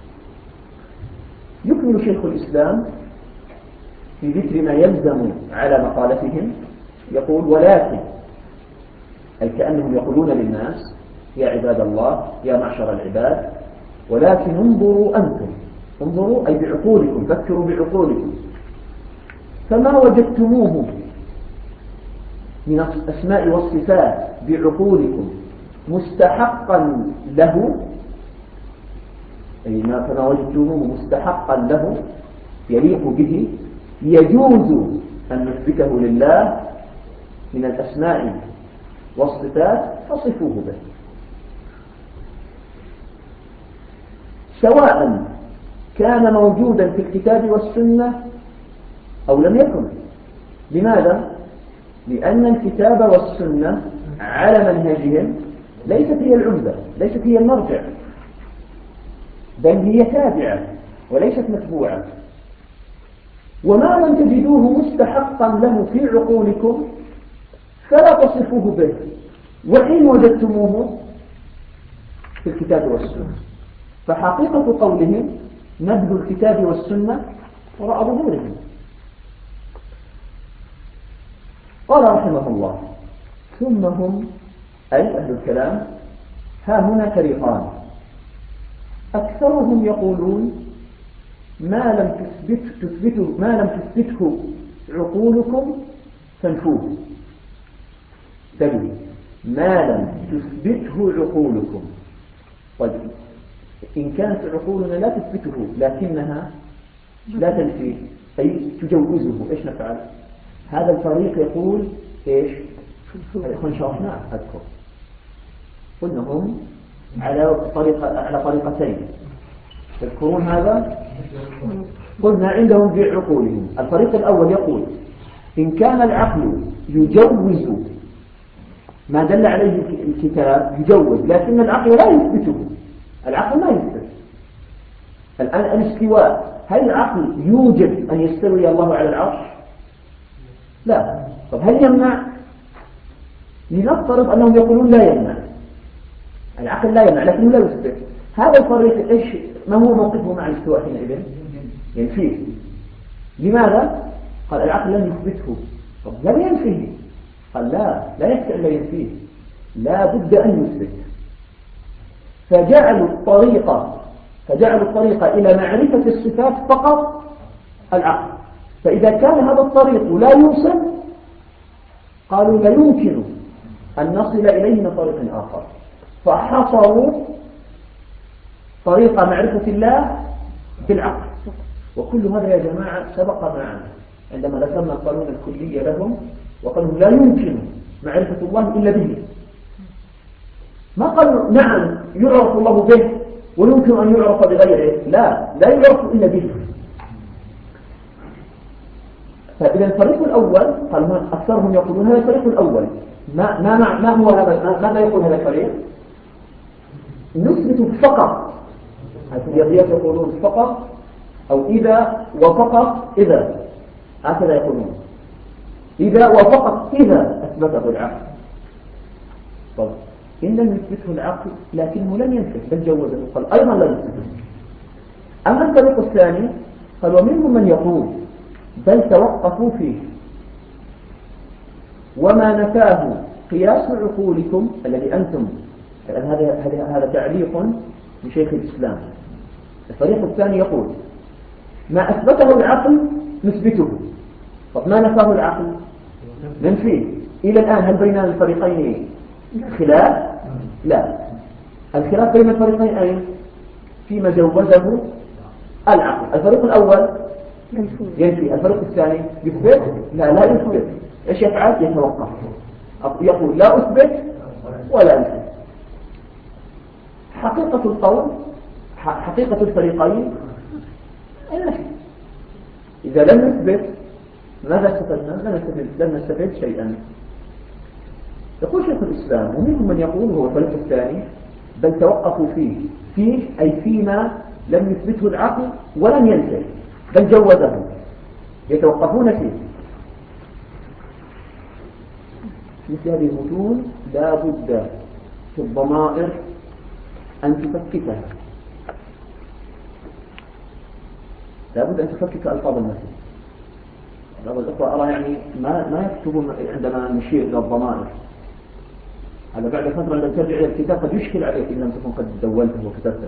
يكمل شيخ الإسلام في ذكر ما يلزم على مقالتهم، يقول: ولكن، أي كأنهم يقولون للناس: يا عباد الله، يا معشر العباد، ولكن انظروا أنتم، انظروا أي بعقولكم، فكروا بعقولكم، فما وجدتموه من الأسماء والصفات بعقولكم مستحقا له، أي فما وجدتموه مستحقا له يليق به يجوز أن نثبته لله من الأسماء والصفات فصفوه به، سواء كان موجودا في الكتاب والسنة أو لم يكن. لماذا؟ لأن الكتاب والسنة على منهجهم ليست هي العمدة، ليست هي المرجع، بل هي تابعة وليست متبوعة. وما لم تجدوه مستحقا له في عقولكم فلا تصفوه به، وإن وجدتموه في الكتاب والسنة. فحقيقة قولهم نبذ الكتاب والسنة وراء ظهورهم. قال رحمه الله: ثم هم أي أهل الكلام ها هنا فريقان، أكثرهم يقولون ما لم تثبته عقولكم فانفوه. ما لم تثبته عقولكم. طيب إن كانت عقولنا لا تثبته لكنها لا تنفيه أي تجوزه، إيش نفعل؟ هذا الفريق يقول إيش؟ إخوان شرحناه أذكر قلنا هم على طريقتين تذكرون هذا؟ قلنا عندهم في عقولهم الفريق الأول يقول إن كان العقل يجوز ما دل عليه الكتاب يجوز، لكن العقل لا يثبته. العقل ما يثبت. الآن الاستواء، هل العقل يوجب أن يستوي الله على العرش؟ لا. طب هل يمنع؟ لنفترض أنهم يقولون لا يمنع، العقل لا يمنع لكنه لا يثبت. هذا الفريق إيش ما هو موقفه مع الاستواء حينئذ؟ ينفيه. لماذا؟ قال العقل لم يثبته. طب لم ينفيه. قال لا يكفي أن لا ينفيه، لا بد أن يثبت. فجعلوا الطريقة إلى معرفة الصفات فقط العقل. فإذا كان هذا الطريق لا يوصل قالوا لا يمكن أن نصل إليه من طريق آخر، فحصروا طريقة معرفة الله بالعقل. وكل هذا يا جماعة سبق معنا عندما ذكرنا القانون الكلي لهم وقالوا لا يمكن معرفة الله إلا به. ما قالوا نعم يعرف الله به ويمكن أن يعرف بغيره، لا يعرف إلا به. فإذا الفريق الأول قال أكثرهم يقولون هذا الفريق الأول. ما هو هذا؟ ماذا يقول هذا الفريق؟ نثبت فقط. الرياضيات يقولون فقط أو إذا وفقط إذا، هكذا يقولون إذا وفقط إذا أثبته العقل. طب إن لم يثبته العقل لكنه لم ينفذ بل جوزه، قال أيضا لا يثبته. أما الطريق الثاني قال ومنهم من يقول بل توقفوا فيه وما نفاه قياس عقولكم الذي أنتم. هذا تعليق لشيخ الإسلام. الفريق الثاني يقول ما أثبته العقل نثبته، طب ما نفاه العقل ننفيه. إلى الآن هل بين الفريقين خلاف؟ لا. الخلاف بين الفريقين أين؟ فيما جوزه العقل. الفريق الأول ينفي، الفريق الثاني يثبت؟ لا يثبت. إيش يفعل؟ يتوقف، يقول لا أثبت ولا أنفي. حقيقة القول، حقيقة الفريقين النفي. إذا لم نثبت ماذا استفدنا؟ لم نستفد شيئا. يقول شيخ الإسلام ومنهم من يقول هو الفريق الثاني بل توقفوا فيه أي فيما لم يثبته العقل ولم ينفي بل جوزه، يتوقفون فيه. مثل هذه المتون لا بد في الضمائر أن تفككها، لا بد أن تفكك ألفاظ النفي. بعض الأخوة أرى يعني ما يكتبون عندما نشير إلى الضمائر. هذا بعد فترة لما ترجع إلى الكتاب قد يشكل عليك إن لم تكن قد دولته وكتبته.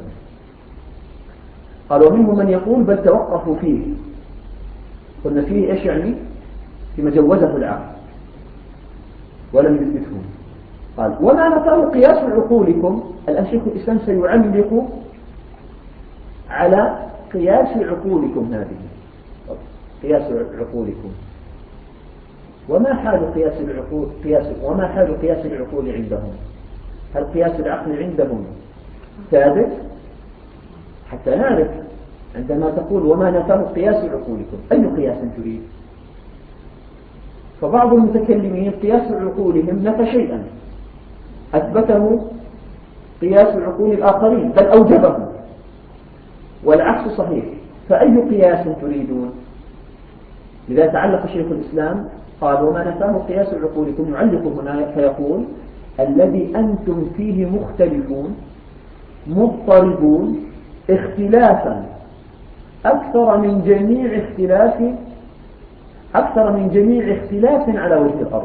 قال ومنهم من يقول بل توقفوا فيه. قلنا فيه إيش يعني؟ فيما جوزه العقل ولم يثبته. قال وما نفاه قياس عقولكم. الآن شيخ الإسلام سيعلق على قياس عقولكم هذه، قياس عقولكم. وما حال قياس العقول عندهم؟ هل قياس العقل عندهم ثابت؟ حتى نعرف عندما تقول وما نفاه قياس عقولكم أي قياس تريد؟ فبعض المتكلمين قياس عقولهم نفى شيئا أثبته قياس عقول الآخرين بل أوجبه، والعكس صحيح. فأي قياس تريدون؟ لذا تعلق شيخ الإسلام قال وما نفاه قياس عقولكم، يعلق هنا فيقول الذي أنتم فيه مختلفون مضطربون اختلافا أكثر من جميع اختلاف على وجه الأرض.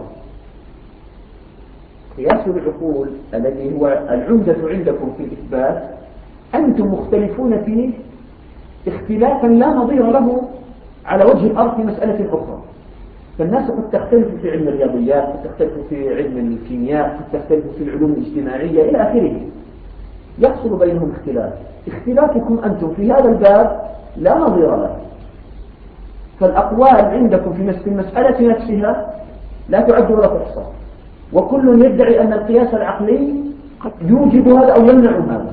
قياس العقول الذي هو العمدة عندكم في الإثبات أنتم مختلفون فيه اختلافا لا نظير له على وجه الأرض في مسألة أخرى. فالناس قد تختلف في علم الرياضيات، قد تختلف في علم الكيمياء، قد تختلف في العلوم الاجتماعية إلى آخره، يحصل بينهم اختلاف. اختلافكم أنتم في هذا الباب لا نظير له. فالأقوال عندكم في المسألة نفسها لا تعد ولا تحصى، وكل يدعي أن القياس العقلي يوجب هذا أو يمنع هذا.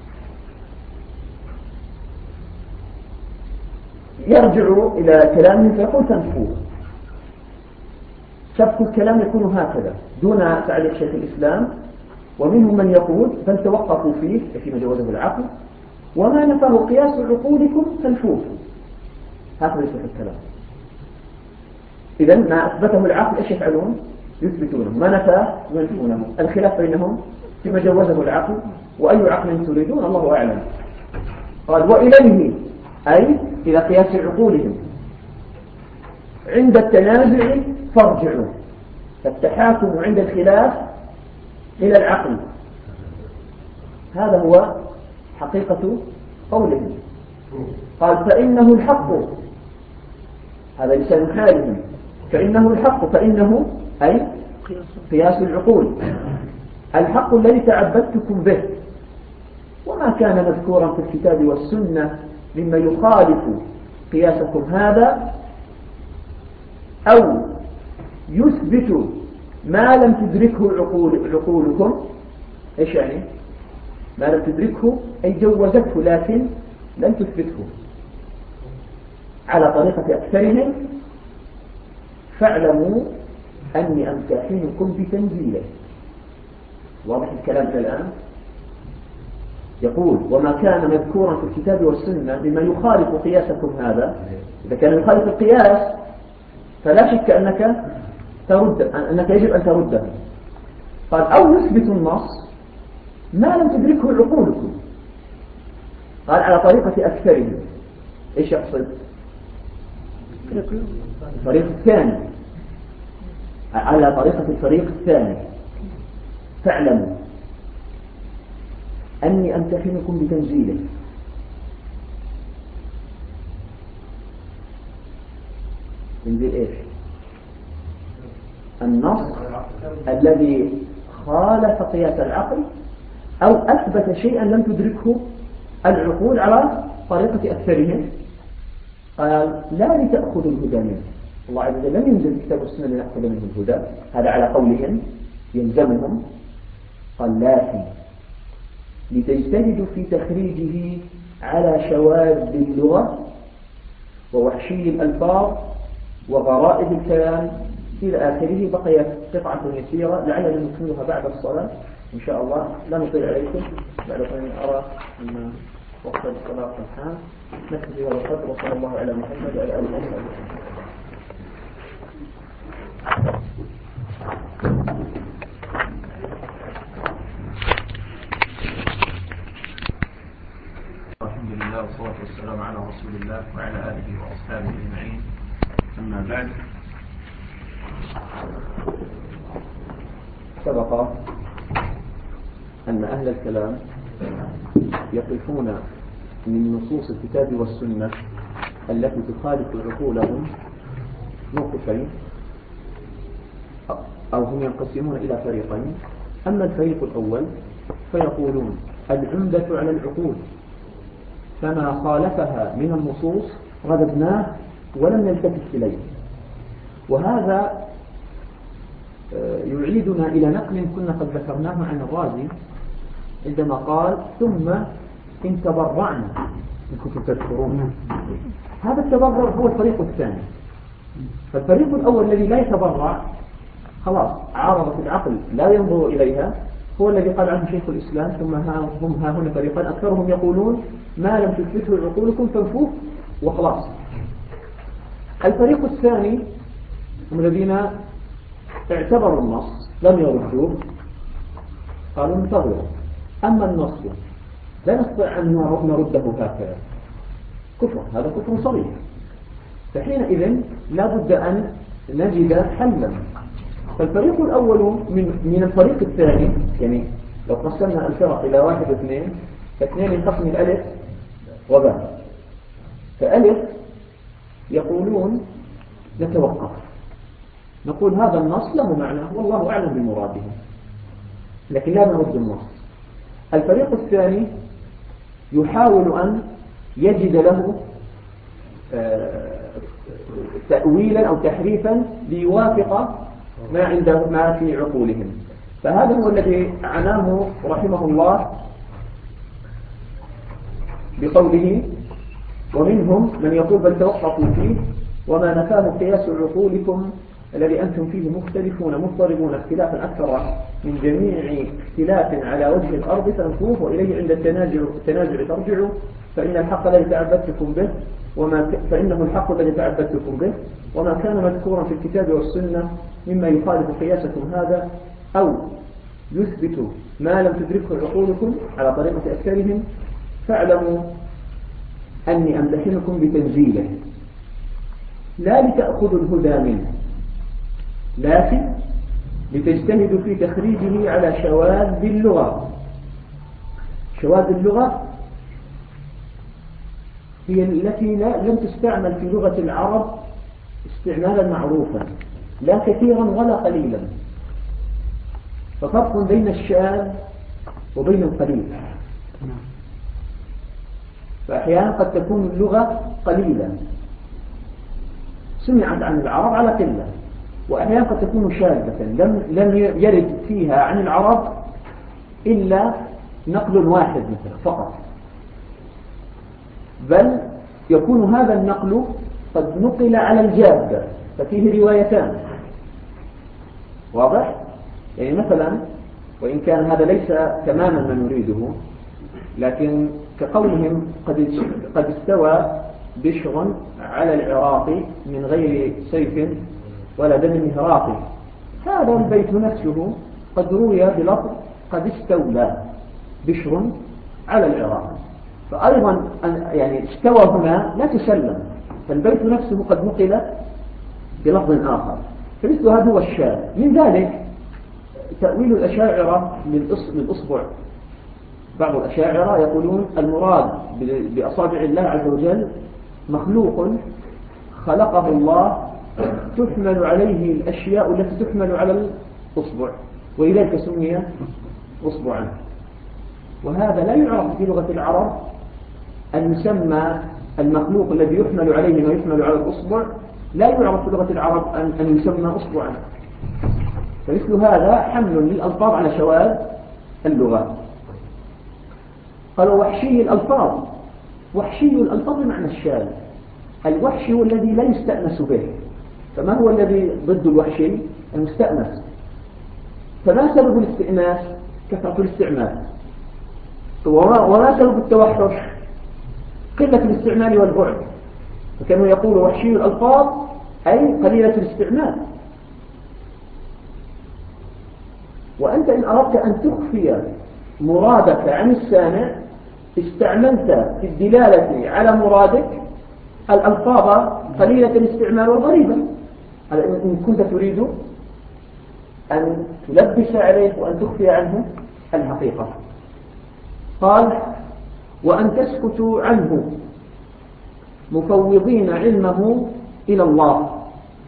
يرجع إلى كلامه فيقول تنفوه. سبك الكلام يكون هكذا دون تعليق شيخ الإسلام، ومنهم من يقول بل توقفوا فيه فيما جوزه العقل، وما نفاه قياس عقولكم تنفوه. هكذا يصح الكلام. إذن ما أثبته العقل إيش يفعلون؟ يثبتونه، ما نفاه ينفونه. الخلاف بينهم فيما جوزه العقل، وأي عقل تريدون الله أعلم. قال وإليه أي إلى قياس عقولهم عند التنازع فارجعوا. فالتحاكم عند الخلاف إلى العقل، هذا هو حقيقة قولهم. قال فإنه الحق، هذا لسان حالهم، فإنه الحق، فإنه أي قياس العقول الحق الذي تعبدتكم به، وما كان مذكورا في الكتاب والسنة مما يخالف قياسكم هذا أو يثبت ما لم تدركه عقولكم. إيش يعني؟ ما لم تدركه أي جوزته لكن لم تثبته على طريقة أكثرهم، فاعلموا أني أمتحنكم بتنزيله. واضح الكلام الآن؟ يقول وما كان مذكورا في الكتاب والسنة بما يخالف قياسكم هذا، إذا كان يخالف القياس فلا شك أنك يجب أن ترده. قال أو يثبت النص ما لم تدركه عقولكم. قال على طريقة أكثرهم. إيش يقصد؟ الفريق الثاني، على طريقة الفريق الثاني. فاعلموا أني أمتحنكم بتنزيله. تنزيل إيش؟ النص الذي خالف قياس العقل أو أثبت شيئا لم تدركه العقول على طريقة أكثرهم. قال لا لتأخذوا الهدى منه، الله عز وجل لم ينزل الكتاب والسنة لنأخذ منه الهدى، هذا على قولهم يلزمهم. قال لكن لتجتهدوا في تخريجه على شواذ اللغة ووحشي الألفاظ وغرائب الكلام إلى آخره. بقيت قطعة يسيرة لعلنا نكملها بعد الصلاة إن شاء الله، لا نطيل عليكم بعد أن أرى أن وقت الصلاة الحان. نكتفي هذا القدر، وصلى الله على محمد وعلى آله وصحبه. الحمد لله والصلاة والسلام على رسول الله وعلى آله وأصحابه أجمعين. أما بعد، سبق أن أهل الكلام يقفون من نصوص الكتاب والسنة التي تخالف عقولهم موقفين، أو هم ينقسمون إلى فريقين. أما الفريق الأول فيقولون العمدة على العقول، فما خالفها من النصوص رددناه ولم نلتفت إليه. وهذا يعيدنا إلى نقل كنا قد ذكرناه عن الرازي عندما قال ثم إن تبرعنا، إن كنتم تذكرون. هذا التبرع هو الطريق الثاني، فالفريق الأول الذي لا يتبرع خلاص عارضة العقل لا ينظر إليها، هو الذي قال عنه شيخ الإسلام ثم هم ها هنا فريقان أكثرهم يقولون ما لم تثبته عقولكم فانفوه وخلاص. الفريق الثاني هم الذين اعتبروا النص لم يردوه، قالوا انتظروا، أما النص لا نستطيع أن نرده هكذا، كفر، هذا كفر صريح. فحينئذ لا بد أن نجد حلا. فالفريق الأول من الفريق الثاني، يعني لو قسمنا الفرق إلى 1 و2، فاثنين ينقسم الألف وباء. فألف يقولون نتوقف، نقول هذا النص له معنى والله أعلم بمراده، لكن لا نرد النص. الفريق الثاني يحاول أن يجد له تأويلا أو تحريفا ليوافق ما في عقولهم. فهذا هو الذي عناه رحمه الله بقوله ومنهم من يقول بل توقفوا فيه وما نفاه قياس عقولكم الذي أنتم فيه مختلفون مضطربون اختلافا أكثر من جميع اختلاف على وجه الأرض فانفوه وإليه عند التنازع ترجعوا فإن الحق الذي تعبدتكم به فإنه الحق الذي تعبدتكم به وما كان مذكورا في الكتاب والسنة مما يخالف قياسكم هذا أو يثبت ما لم تدركه عقولكم على طريقة أكثرهم فاعلموا أني أمتحنكم بتنزيله لا لتأخذوا الهدى منه لكن لتجتهدوا في تخريجه على شواذ اللغة. شواذ اللغة هي التي لم تستعمل في لغة العرب استعمالا معروفا لا كثيرا ولا قليلا. ففرق بين الشاذ وبين القليل. فأحيانا قد تكون اللغة قليلة سمعت عن العرب على قلة، وأحيانا قد تكون شاذة لم يرد فيها عن العرب إلا نقل واحد مثلا فقط، بل يكون هذا النقل قد نقل على الجادة ففيه روايتان. واضح؟ يعني مثلا وإن كان هذا ليس تماما ما نريده، لكن كقولهم قد استوى بشر على العراق من غير سيف ولا دم مهراق. هذا البيت نفسه قد روي بلفظ قد استولى بشر على العراق، فأيضا يعني استوى هنا لا تسلم، فالبيت نفسه قد نقل بلفظ آخر. فمثل هذا هو الشاذ. من ذلك تأويل الأشاعرة للأصبع. بعض الأشاعرة يقولون المراد بأصابع الله عز وجل مخلوق خلقه الله تحمل عليه الأشياء التي تحمل على الأصبع ولذلك سمي أصبعا. وهذا لا يعرف في لغة العرب أن يسمى المخلوق الذي يحمل عليه ما يحمل على الأصبع، لا يعرف في لغة العرب أن يسمى أصبعا. فمثل هذا حمل للألفاظ على شواذ اللغة. قالوا وحشي الألفاظ. وحشي الألفاظ بمعنى الشاذ. الوحشي هو الذي لا يستأنس به. فما هو الذي ضد الوحشي؟ المستأنس. فما سبب الاستئناس؟ كثرة الاستعمال. وما سبب التوحش؟ قلة الاستعمال والبعد. فكانوا يقولوا وحشي الألفاظ أي قليلة الاستعمال. وأنت إن أردت أن تخفي مرادك عن السامع استعملت في الدلالة على مرادك الألفاظ قليلة الاستعمال والغريبة. إن كنت تريد أن تلبس عليه وأن تخفي عنه الحقيقة. قال وأن تسكتوا عنه مفوضين علمه إلى الله.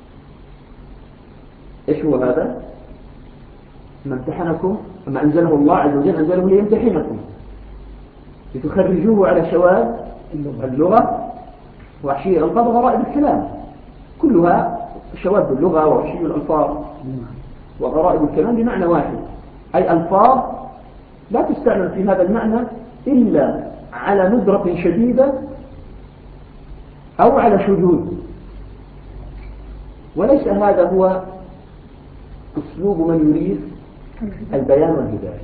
إيش هو هذا؟ ما امتحنكم ما أنزله الله عز وجل أنزله ليمتحنكم لتخرجوه على شواذ اللغة وحشي الألفاظ وغرائب الكلام. كلها شواذ اللغة وحشي الألفاظ وغرائب الكلام بمعنى واحد، أي ألفاظ لا تستعمل في هذا المعنى إلا على ندرة شديدة أو على شذوذ. وليس هذا هو أسلوب من يريد البيان والهداية.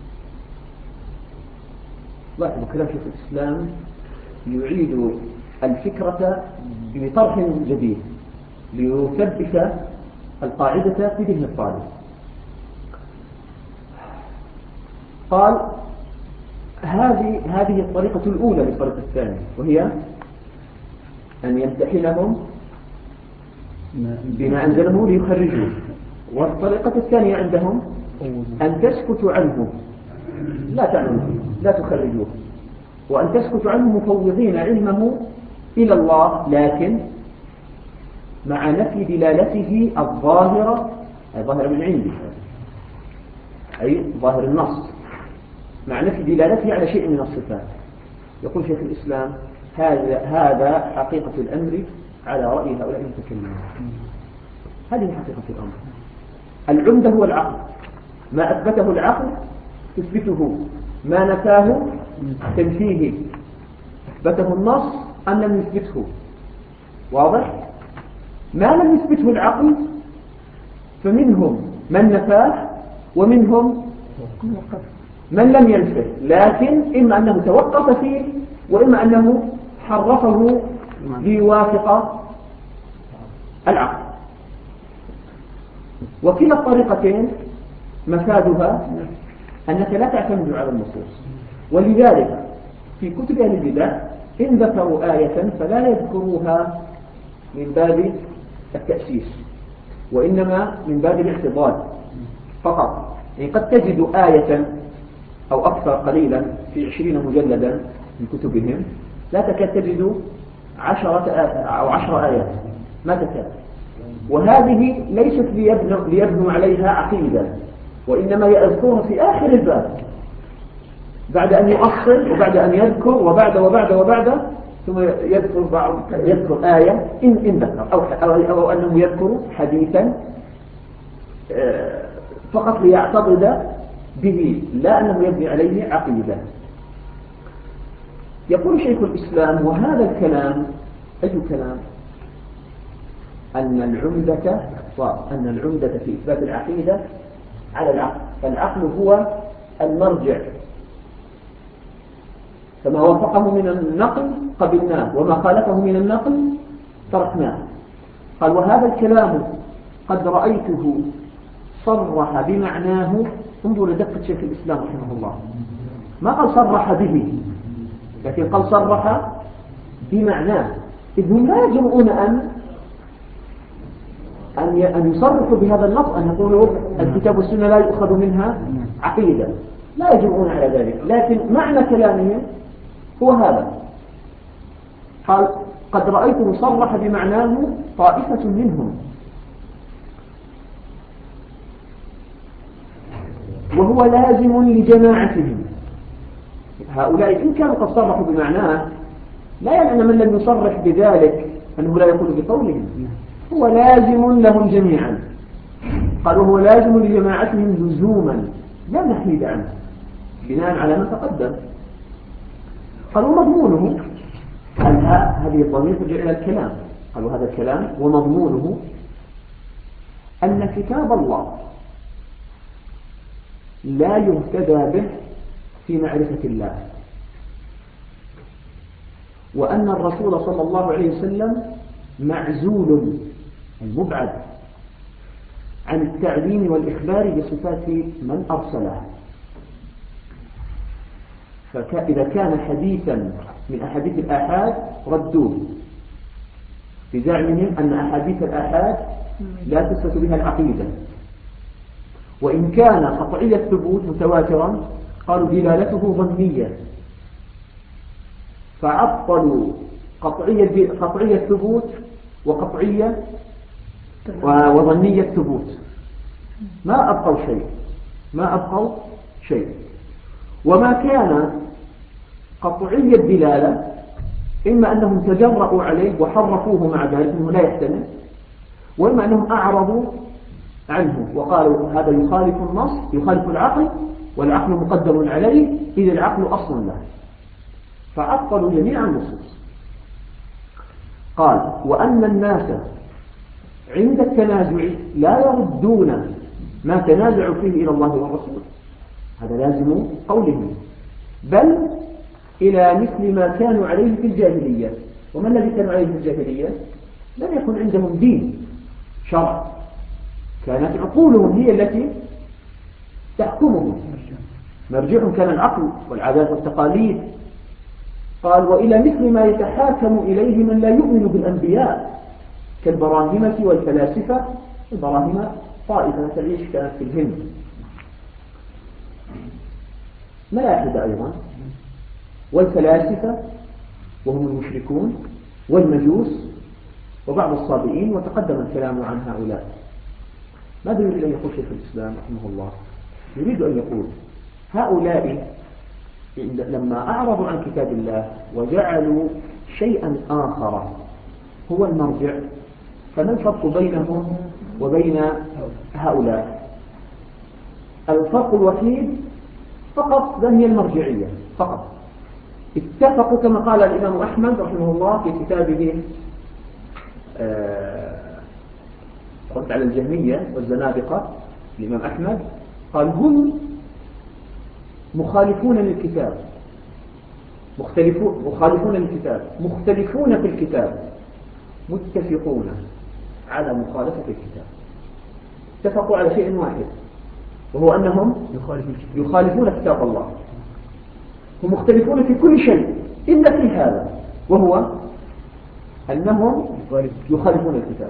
لاحظوا كلام شيخ الإسلام يعيد الفكرة بطرح جديد ليثبت القاعدة في ذهن الطالب. قال هذه الطريقة الأولى للطريقة الثانية، وهي أن يمتحنهم بما أنزله ليخرجوه. والطريقة الثانية عندهم أن تسكتوا عنه لا تعلموا لا تخرجوه، وأن تسكتوا عنه مفوضين علمه إلى الله، لكن مع نفي دلالته الظاهرة من عنده، أي ظاهر النص، مع نفي دلالته على شيء من الصفات. يقول شيخ الإسلام هذا حقيقة الأمر على رأي هؤلاء المتكلمين. هذه حقيقة الأمر. العمدة هو العقل، ما أثبته العقل تثبته، ما نفاه تنفيه، أثبته النص أم لم يثبته. واضح؟ ما لم يثبته العقل فمنهم من نفاه ومنهم من لم ينفه، لكن إما أنه توقف فيه وإما أنه حرفه ليوافق العقل. وكلا الطريقتين مفادها أنك لا تعتمد على النصوص. ولذلك في كتب أهل البدع إن ذكروا آية فلا يذكروها من باب التأسيس، وإنما من باب الاعتضاد فقط. يعني قد تجد آية أو أكثر قليلا في 20 مجلدا من كتبهم، لا تكاد تجد 10 آيات، ما تكاد. وهذه ليست ليبنوا عليها عقيدة، وإنما يذكرون في آخر الباب بعد أن يؤصل وبعد أن يذكر وبعد ثم يذكر آية إن ذكر أو أنه يذكر حديثا فقط ليعتضد به، لا أنه يبني عليه عقيدة. يقول شيخ الإسلام وهذا الكلام أي كلام؟ أن العمدة في إثبات العقيدة على العقل، فالعقل هو المرجع، فما وافقه من النقل قبلناه وما خالفه من النقل تركناه. قال وهذا الكلام قد رأيته صرح بمعناه. انظروا لدقة شيخ الإسلام رحمه الله، ما قال صرح به، لكن قال صرح بمعناه. إذ هم لا يجرؤون أن يصرحوا بهذا اللفظ، أن يقولوا الكتاب والسنة لا يؤخذ منها عقيدة، لا يجرؤون على ذلك، لكن معنى كلامهم هو هذا. قال قد رأيته صرح بمعناه طائفة منهم، وهو لازم لجماعتهم. هؤلاء إن كانوا قد صرحوا بمعناه لا يعني أن من لم يصرح بذلك أنه لا يقول بقولهم، هو لازم لهم جميعا. قالوا هو لازم لجماعتهم لزوما لا نحيد عنه بناء على ما تقدم. قالوا مضمونه هذه الضمير ترجع إلى الكلام. قالوا هذا الكلام ومضمونه أن كتاب الله لا يهتدى به في معرفة الله، وأن الرسول صلى الله عليه وسلم معزول المبعد عن التعليم والإخبار بصفات من أرسله. فإذا كان حديثا من أحاديث الآحاد ردوه بزعمهم أن أحاديث الآحاد لا تثبت بها العقيدة، وإن كان قطعي الثبوت متواترا قالوا دلالته ظنية، فعطلوا قطعية الثبوت وقطعية وظنية الثبوت، ما أبقوا شيء. وما كان قطعي الدلالة إما أنهم تجرؤوا عليه وحرفوه مع ذلك أنه لا يحتمل، وإما أنهم أعرضوا عنه وقالوا هذا يخالف النص، يخالف العقل، والعقل مقدر عليه، إذ العقل أصل له، فعطلوا جميع النصوص. قال وأن الناس عند التنازع لا يردون ما تنازعوا فيه إلى الله والرسول، هذا لازم قولهم، بل إلى مثل ما كانوا عليه في الجاهلية. وما الذي كانوا عليه في الجاهلية؟ لم يكن عندهم دين شرع، كانت عقولهم هي التي تحكمهم، مرجعهم كان العقل والعادات والتقاليد. قال وإلى مثل ما يتحاكم إليه من لا يؤمن بالأنبياء كالبراهمة والفلاسفة. البراهمة طائفة تعيش كانت في الهند، ملاحدة أيضا، والفلاسفة وهم المشركون، والمجوس، وبعض الصابئين، وتقدم الكلام عن هؤلاء. ماذا يريد أن يقول شيخ الإسلام رحمه الله؟ يريد أن يقول هؤلاء لما أعرضوا عن كتاب الله وجعلوا شيئا آخر هو المرجع، فما الفرق بينهم وبين هؤلاء؟ الفرق الوحيد فقط هي المرجعية فقط. اتفقوا كما قال الإمام أحمد رحمه الله في كتابه رد على الجهمية والزنادقة. الإمام أحمد قال هم مخالفون للكتاب، مختلفون في الكتاب، متفقون على مخالفة الكتاب. اتفقوا على شيء واحد، وهو أنهم يخالفون كتاب الله. هم مختلفون في كل شيء إلا في هذا، وهو أنهم يخالفون الكتاب.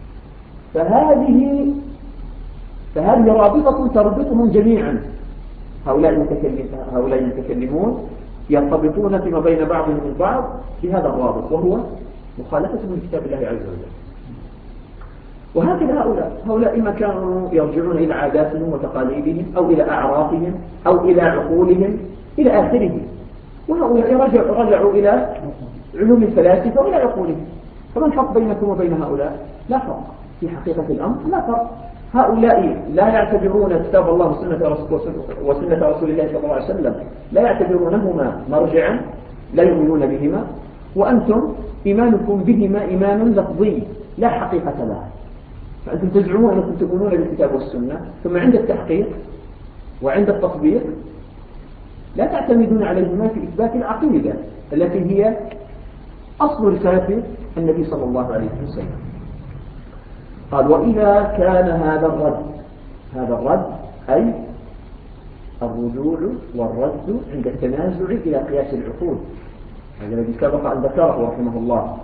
فهذه رابطة تربطهم جميعا. هؤلاء المتكلمون يرتبطون فيما بين بعضهم البعض بهذا الرابط، وهو مخالفتهم لكتاب الله عز وجل. وهكذا هؤلاء إما كانوا يرجعون إلى عاداتهم وتقاليدهم أو إلى أعرافهم أو إلى عقولهم إلى آخره، وهؤلاء رجعوا إلى علوم الفلاسفة وإلى عقولهم. فما الفرق بينكم وبين هؤلاء؟ لا فرق في حقيقة الأمر، لا فرق. هؤلاء لا يعتبرون كتاب الله وسنة رسول الله صلى الله عليه وسلم، لا يعتبرونهما مرجعا، لا يؤمنون بهما، وأنتم إيمانكم بهما إيمان لفظي لا حقيقة له. فأنتم تزعمون أنكم تؤمنون بالكتاب والسنة، ثم عند التحقيق وعند التطبيق لا تعتمدون عليهما في إثبات العقيدة التي هي أصل رسالة النبي صلى الله عليه وسلم. قال وإذا كان هذا الرد أي الرجوع والرد عند التنازع إلى قياس العقول، هذا الذي سبق أن ذكره رحمه الله.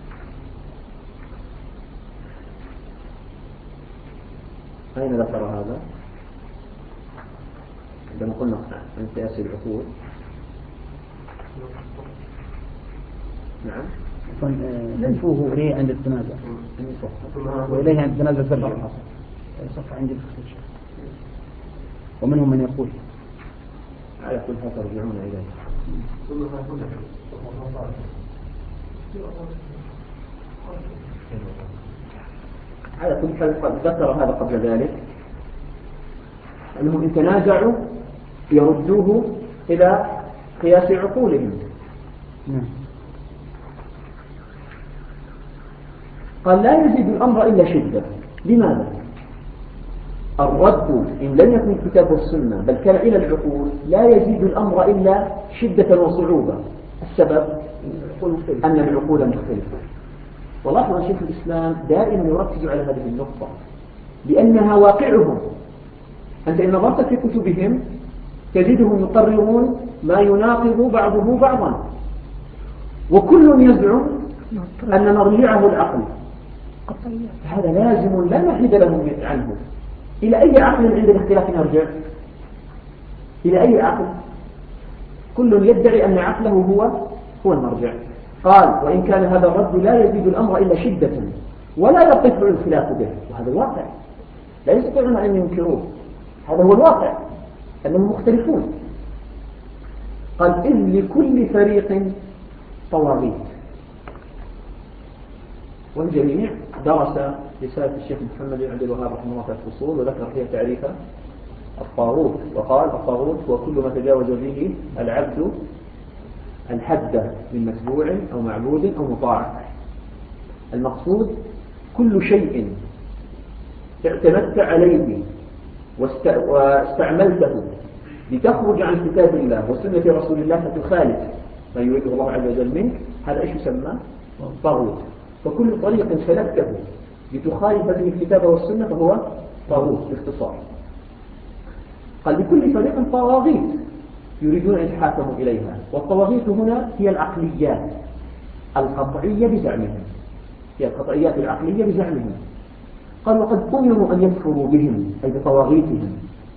أين ذكر هذا؟ عندما قلنا عن قياس العقول. نعم. ننفوه إليه عند التنازع، وإليه عند التنازع ترجع صفحة عند الخصوص. ومنهم من يقول على كل حال ترجعون إليه. على كل حال قد ذكر هذا قبل ذلك، أنهم إن تنازعوا يردوه إلى قياس عقولهم. قال لا يزيد الأمر إلا شدة. لماذا؟ الرد إن لم يكن الكتاب والسنة بل كان إلى العقول لا يزيد الأمر إلا شدة وصعوبة. السبب أن العقول مختلفة. ولاحظ شيخ الإسلام دائما يركز على هذه النقطة لأنها واقعهم. أنت إن نظرت في كتبهم تجدهم يقررون ما يناقض بعضه بعضا، وكل يزعم أن مرجعه العقل. هذا لازم لا محيد لهم عنه. إلى أي عقل عند الاختلاف نرجع؟ إلى أي عقل؟ كل يدعي أن عقله هو المرجع. قال وإن كان هذا الرد لا يزيد الأمر إلا شدة ولا يقف الخلاف به، وهذا الواقع لا يستطيعون أن ينكروه. هذا هو الواقع أنهم مختلفون. قال إذ لكل فريق طواغيت. والجميع درس رسالة الشيخ محمد بن عبد الوهاب رحمه الله في الفصول وذكر فيها تعريف الطاغوت، وقال الطاغوت هو كل ما تجاوز به العبد الحد من متبوع أو معبود أو مطاع. المقصود كل شيء اعتمدت عليه واستعملته لتخرج عن كتاب الله وسنة رسول الله فتخالف ما يريده الله عز وجل منك، هذا ايش يسمى؟ طاغوت. فكل طريق سلكته لتخالف به الكتاب والسنة فهو طاغوت باختصار. قال لكل فريق طواغيت يريدون أن يتحاكموا إليها، والطواغيت هنا هي العقليات القطعية بزعمهم، هي القطعيات العقلية بزعمهم. قال وقد أمروا أن يكفروا بهم أي بطواغيتهم.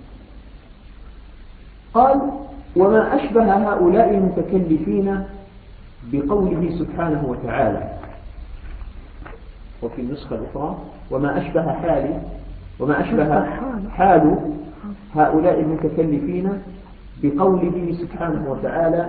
قال وما أشبه هؤلاء المتكلفين بقوله سبحانه وتعالى، وفي النسخة الأخرى وما أشبه حال هؤلاء المتكلفين بقوله سبحانه وتعالى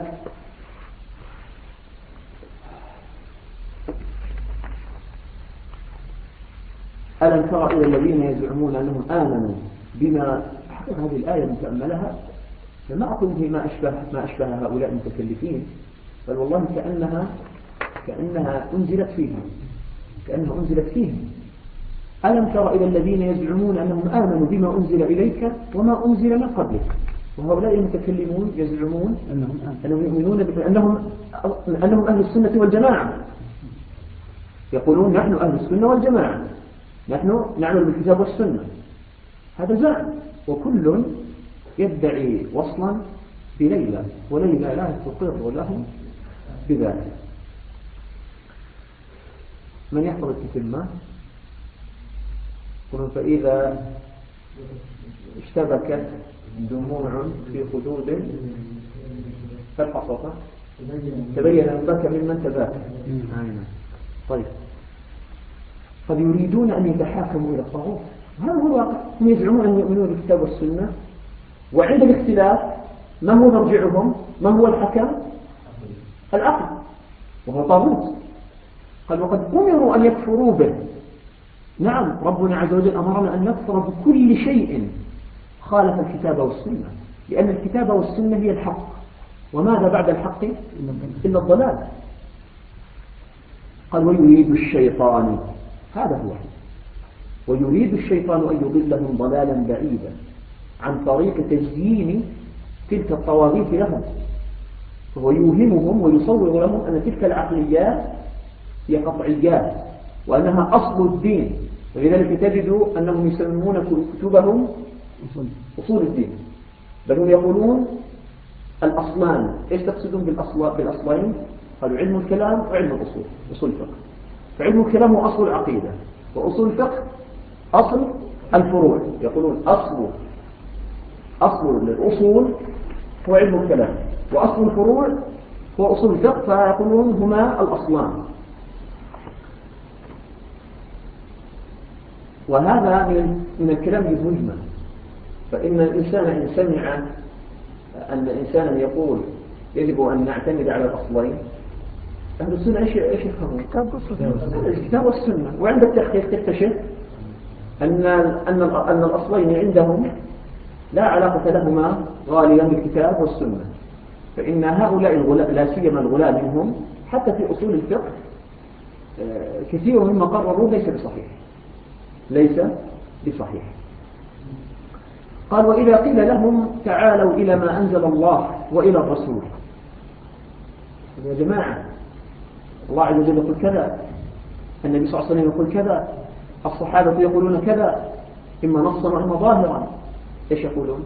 ألم تر إلى الذين يزعمون أنهم آمنوا بما هذه الآية من تأملها فما أقول به ما أشبه هؤلاء المتكلفين، بل والله كأنها أنزلت فيهم. ألم تر إلى الذين يزعمون أنهم آمنوا بما أنزل إليك وما أنزل من قبلك، وهؤلاء المتكلمون يزعمون أنهم يؤمنون أنهم أهل السنة والجماعة، يقولون نحن أهل السنة والجماعة، نحن نعمل بالكتاب والسنة. هذا زعم، وكل يدعي وصلا بليلى وليلى لا تقر لهم بذلك. من يحفظ التتمة؟ فإذا اشتبكت دموع في خدود فالحصفة تبين أن بكى ممن تباكى. طيب قد يريدون أن يتحاكموا إلى الطاغوت، هذا هو الواقع. هم يزعمون أن يؤمنون بالكتاب والسنة، وعند الاختلاف ما هو مرجعهم؟ ما هو الحكم؟ العقل، وهو طاغوت. قال وقد أمروا أن يكفروا به. نعم ربنا عز وجل أمرنا أن نكفر بكل شيء خالف الكتاب والسنة، لأن الكتاب والسنة هي الحق، وماذا بعد الحق إلا الضلال. قال ويريد الشيطان، هذا هو، ويريد الشيطان أن يضلهم ضلالا بعيدا عن طريق تزيين تلك الطواغيت لهم، فهو يوهمهم ويصور لهم أن تلك العقليات هي قطعيات وأنها أصل الدين. ولذلك تجد أنهم يسمون كتبهم أصول الدين، بل هم يقولون الأصلان. إيش تقصدون بالأصلين؟ قالوا علم الكلام وعلم الأصول، أصول الفقه. فعلم الكلام هو أصل العقيدة، وأصول الفقه أصل الفروع. يقولون أصل الأصول هو علم الكلام، وأصل الفروع هو أصول الفقه، فيقولون هما الأصلان. وهذا من الكلام المجمل. فإن الإنسان إن سمع أن إنسانا يقول يجب أن نعتمد على الأصلين، أهل السنة إيش يفهمون؟ الكتاب والسنة. وعند التحقيق تكتشف أن الأصلين عندهم لا علاقة لهما غالبا بالكتاب والسنة. فإن هؤلاء الغلاء لا سيما الغلاء منهم حتى في أصول الفقه كثير مما قرروا ليس بصحيح. قال وإذا قيل لهم تعالوا إلى ما أنزل الله وإلى الرسول، يا جماعة الله عز وجل يقول كذا، النبي صلى الله عليه وسلم يقول كذا، الصحابة يقولون كذا، إما نصا وإما ظاهرا، إيش يقولون؟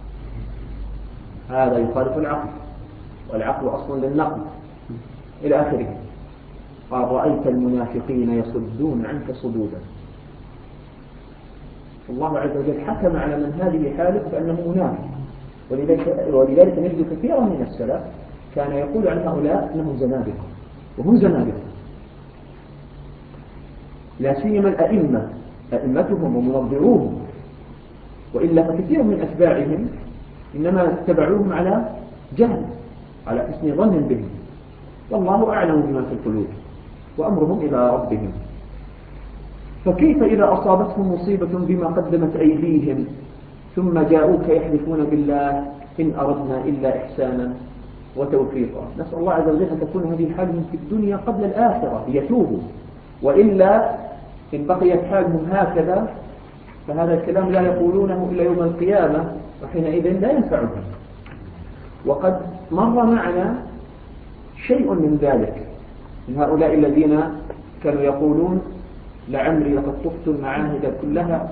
هذا يخالف العقل، والعقل أصل للنقل إلى آخره. قال رأيت المنافقين يصدون عنك صدودا. الله عز وجل حكم على من هذه حاله بأنه منافق، ولذلك نجد كثيرا من السلف كان يقول عن هؤلاء أنهم زنادقة، وهم زنادقة، لا سيما أئمتهم ومنظروهم. وإلا فكثير من أتباعهم إنما اتبعوهم على جهل، على حسن ظن بهم، والله أعلم بما في القلوب وأمرهم إلى ربهم. فكيف إذا أصابتهم مصيبة بما قدمت أيديهم ثم جاءوك يحلفون بالله إن أردنا إلا إحسانا وتوفيقا. نسأل الله عز وجل أن تكون هذه حالهم في الدنيا قبل الآخرة ليتوبوا، وإلا إن بقيت حالهم هكذا فهذا الكلام لا يقولونه إلا يوم القيامة، وحينئذ لا ينفعهم. وقد مر معنا شيء من ذلك من هؤلاء الذين كانوا يقولون لعمري لقد طفت المعاهد كلها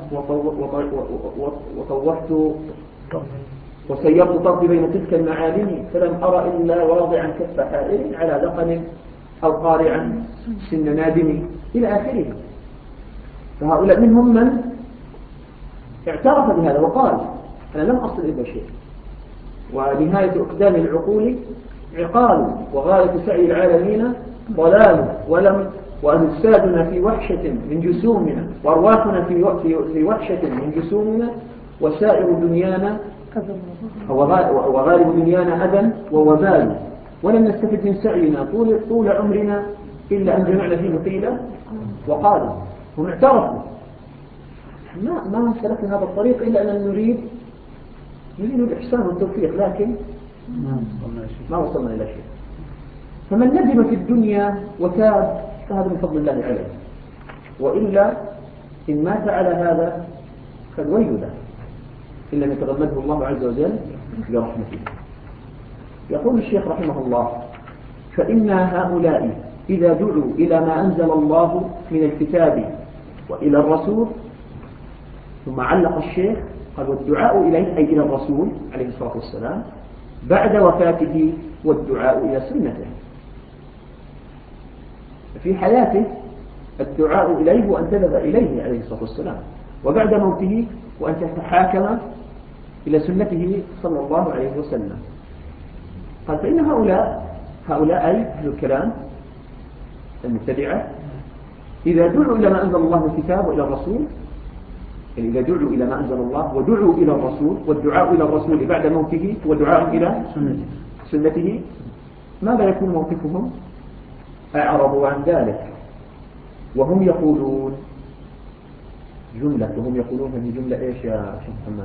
وطوفت وسيرت طرفي بين تلك المعالم فلم أرى إلا واضعا كف حائر على ذقن أو قارعا سن نادم إلى آخره. فهؤلاء منهم من اعترف بهذا وقال أنا لم أصل إلى شيء، ونهاية أقدام العقول عقال، وغاية سعي العالمين ضلال، وأجسادنا في وحشة من جسومنا، وأرواحنا في وحشة من جسومنا، وسائر دنيانا وغالب دنيانا أذى ووبال، ولم نستفد من سعينا طول عمرنا إلا أن جمعنا فيه قيلا وقالوا. هم اعترفوا ما سلكنا هذا الطريق إلا أن نريد الإحسان والتوفيق، لكن ما وصلنا إلى شيء. فمن ندم في الدنيا وتاب فهذا من فضل الله عليه، وإلا إن مات على هذا فالويل له إن لم يتغمده الله عز وجل برحمته. يقول الشيخ رحمه الله: فإن هؤلاء إذا دعوا إلى ما أنزل الله من الكتاب وإلى الرسول، ثم علق الشيخ قال: والدعاء إليه أي إلى الرسول عليه الصلاة والسلام بعد وفاته، والدعاء إلى سنته. في حياته الدعاء إليه وأن تذهب إليه عليه الصلاة والسلام، وبعد موته وأن تتحاكم إلى سنته صلى الله عليه وسلم. قال: فإن هؤلاء أي أهل الكلام المبتدعة إذا دعوا إلى ما أنزل الله من الكتاب وإلى الرسول، يعني إذا دعوا إلى ما أنزل الله ودعوا إلى الرسول، والدعاء إلى الرسول بعد موته ودعاء إلى سنته، ماذا يكون موقفهم؟ أعرضوا عن ذلك وهم يقولون جملة، وهم يقولون هذه جملة إيش يا شيخ محمد؟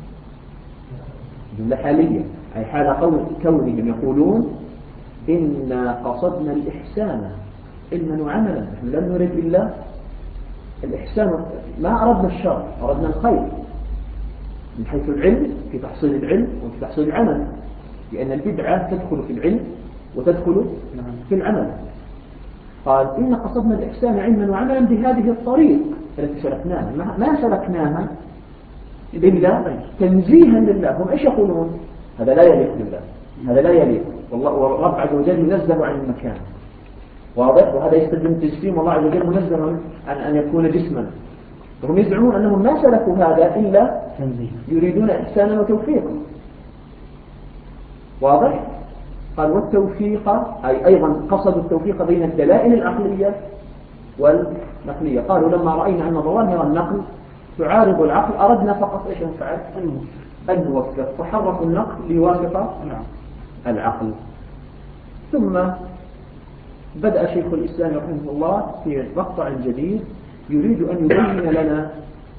جملة حالية، أي حال كونهم يقولون إنا قصدنا الإحسان علما وعملا، نحن لم نرد إلا الإحسان، ما أردنا الشر، أردنا الخير من حيث العلم في تحصيل العلم وفي تحصيل العمل، لأن البدعة تدخل في العلم وتدخل في العمل. قال: إن قصدنا الإحسان علما وعملا بهذه الطريق التي سلكناها، ما سلكناها إلا تنزيها لله. هم إيش يقولون؟ هذا لا يليق بالله، هذا لا يليق، والرب عز وجل منزه عن المكان، واضح؟ وهذا يستلزم تجسيم، والله عز وجل منزه عن أن يكون جسما. وهم يزعمون أنهم ما سلكوا هذا إلا يريدون إحسانا وتوفيقا، واضح؟ قال: والتوفيق أي أيضا قصدوا التوفيق بين الدلائل العقلية والنقلية. قالوا: لما رأينا أن ظواهر النقل تعارض العقل أردنا فقط إيش نفعل؟ أن نوفق، فحرفوا النقل ليوافق العقل. ثم بدأ شيخ الإسلام رحمه الله في مقطع جديد يريد أن يبين لنا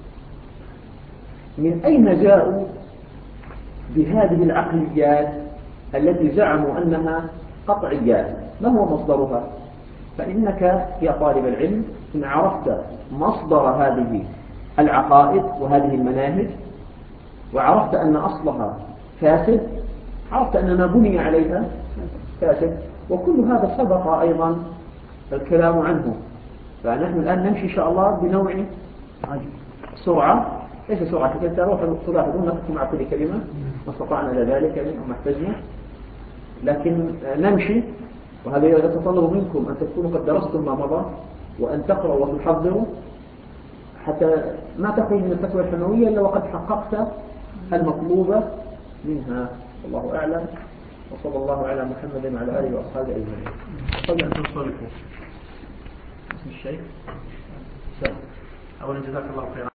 من أين جاءوا بهذه العقليات التي زعموا أنها قطعيات، ما هو مصدرها؟ فإنك يا طالب العلم إن عرفت مصدر هذه العقائد وهذه المناهج، وعرفت أن أصلها فاسد، عرفت أن ما بني عليها فاسد، وكل هذا سبق أيضا الكلام عنه. فنحن الآن نمشي إن شاء الله بنوع سرعة، ليس سرعة كثيرة، تلاحظون نقف مع كل كلمة ما استطعنا إلى ذلك وما احتجنا، لكن نمشي. وهذا يتطلب منكم أن تكونوا قد درستم ما مضى، وأن تقرأوا وتحضروا حتى ما تخرج من الفتوى الحموية إلا وقد حققت المطلوب منها. والله أعلم، وصلى الله على محمد وعلى آله وأصحابه أجمعين. قبل أن تصلوا اسم الشيخ أولا جزاك الله خيرا.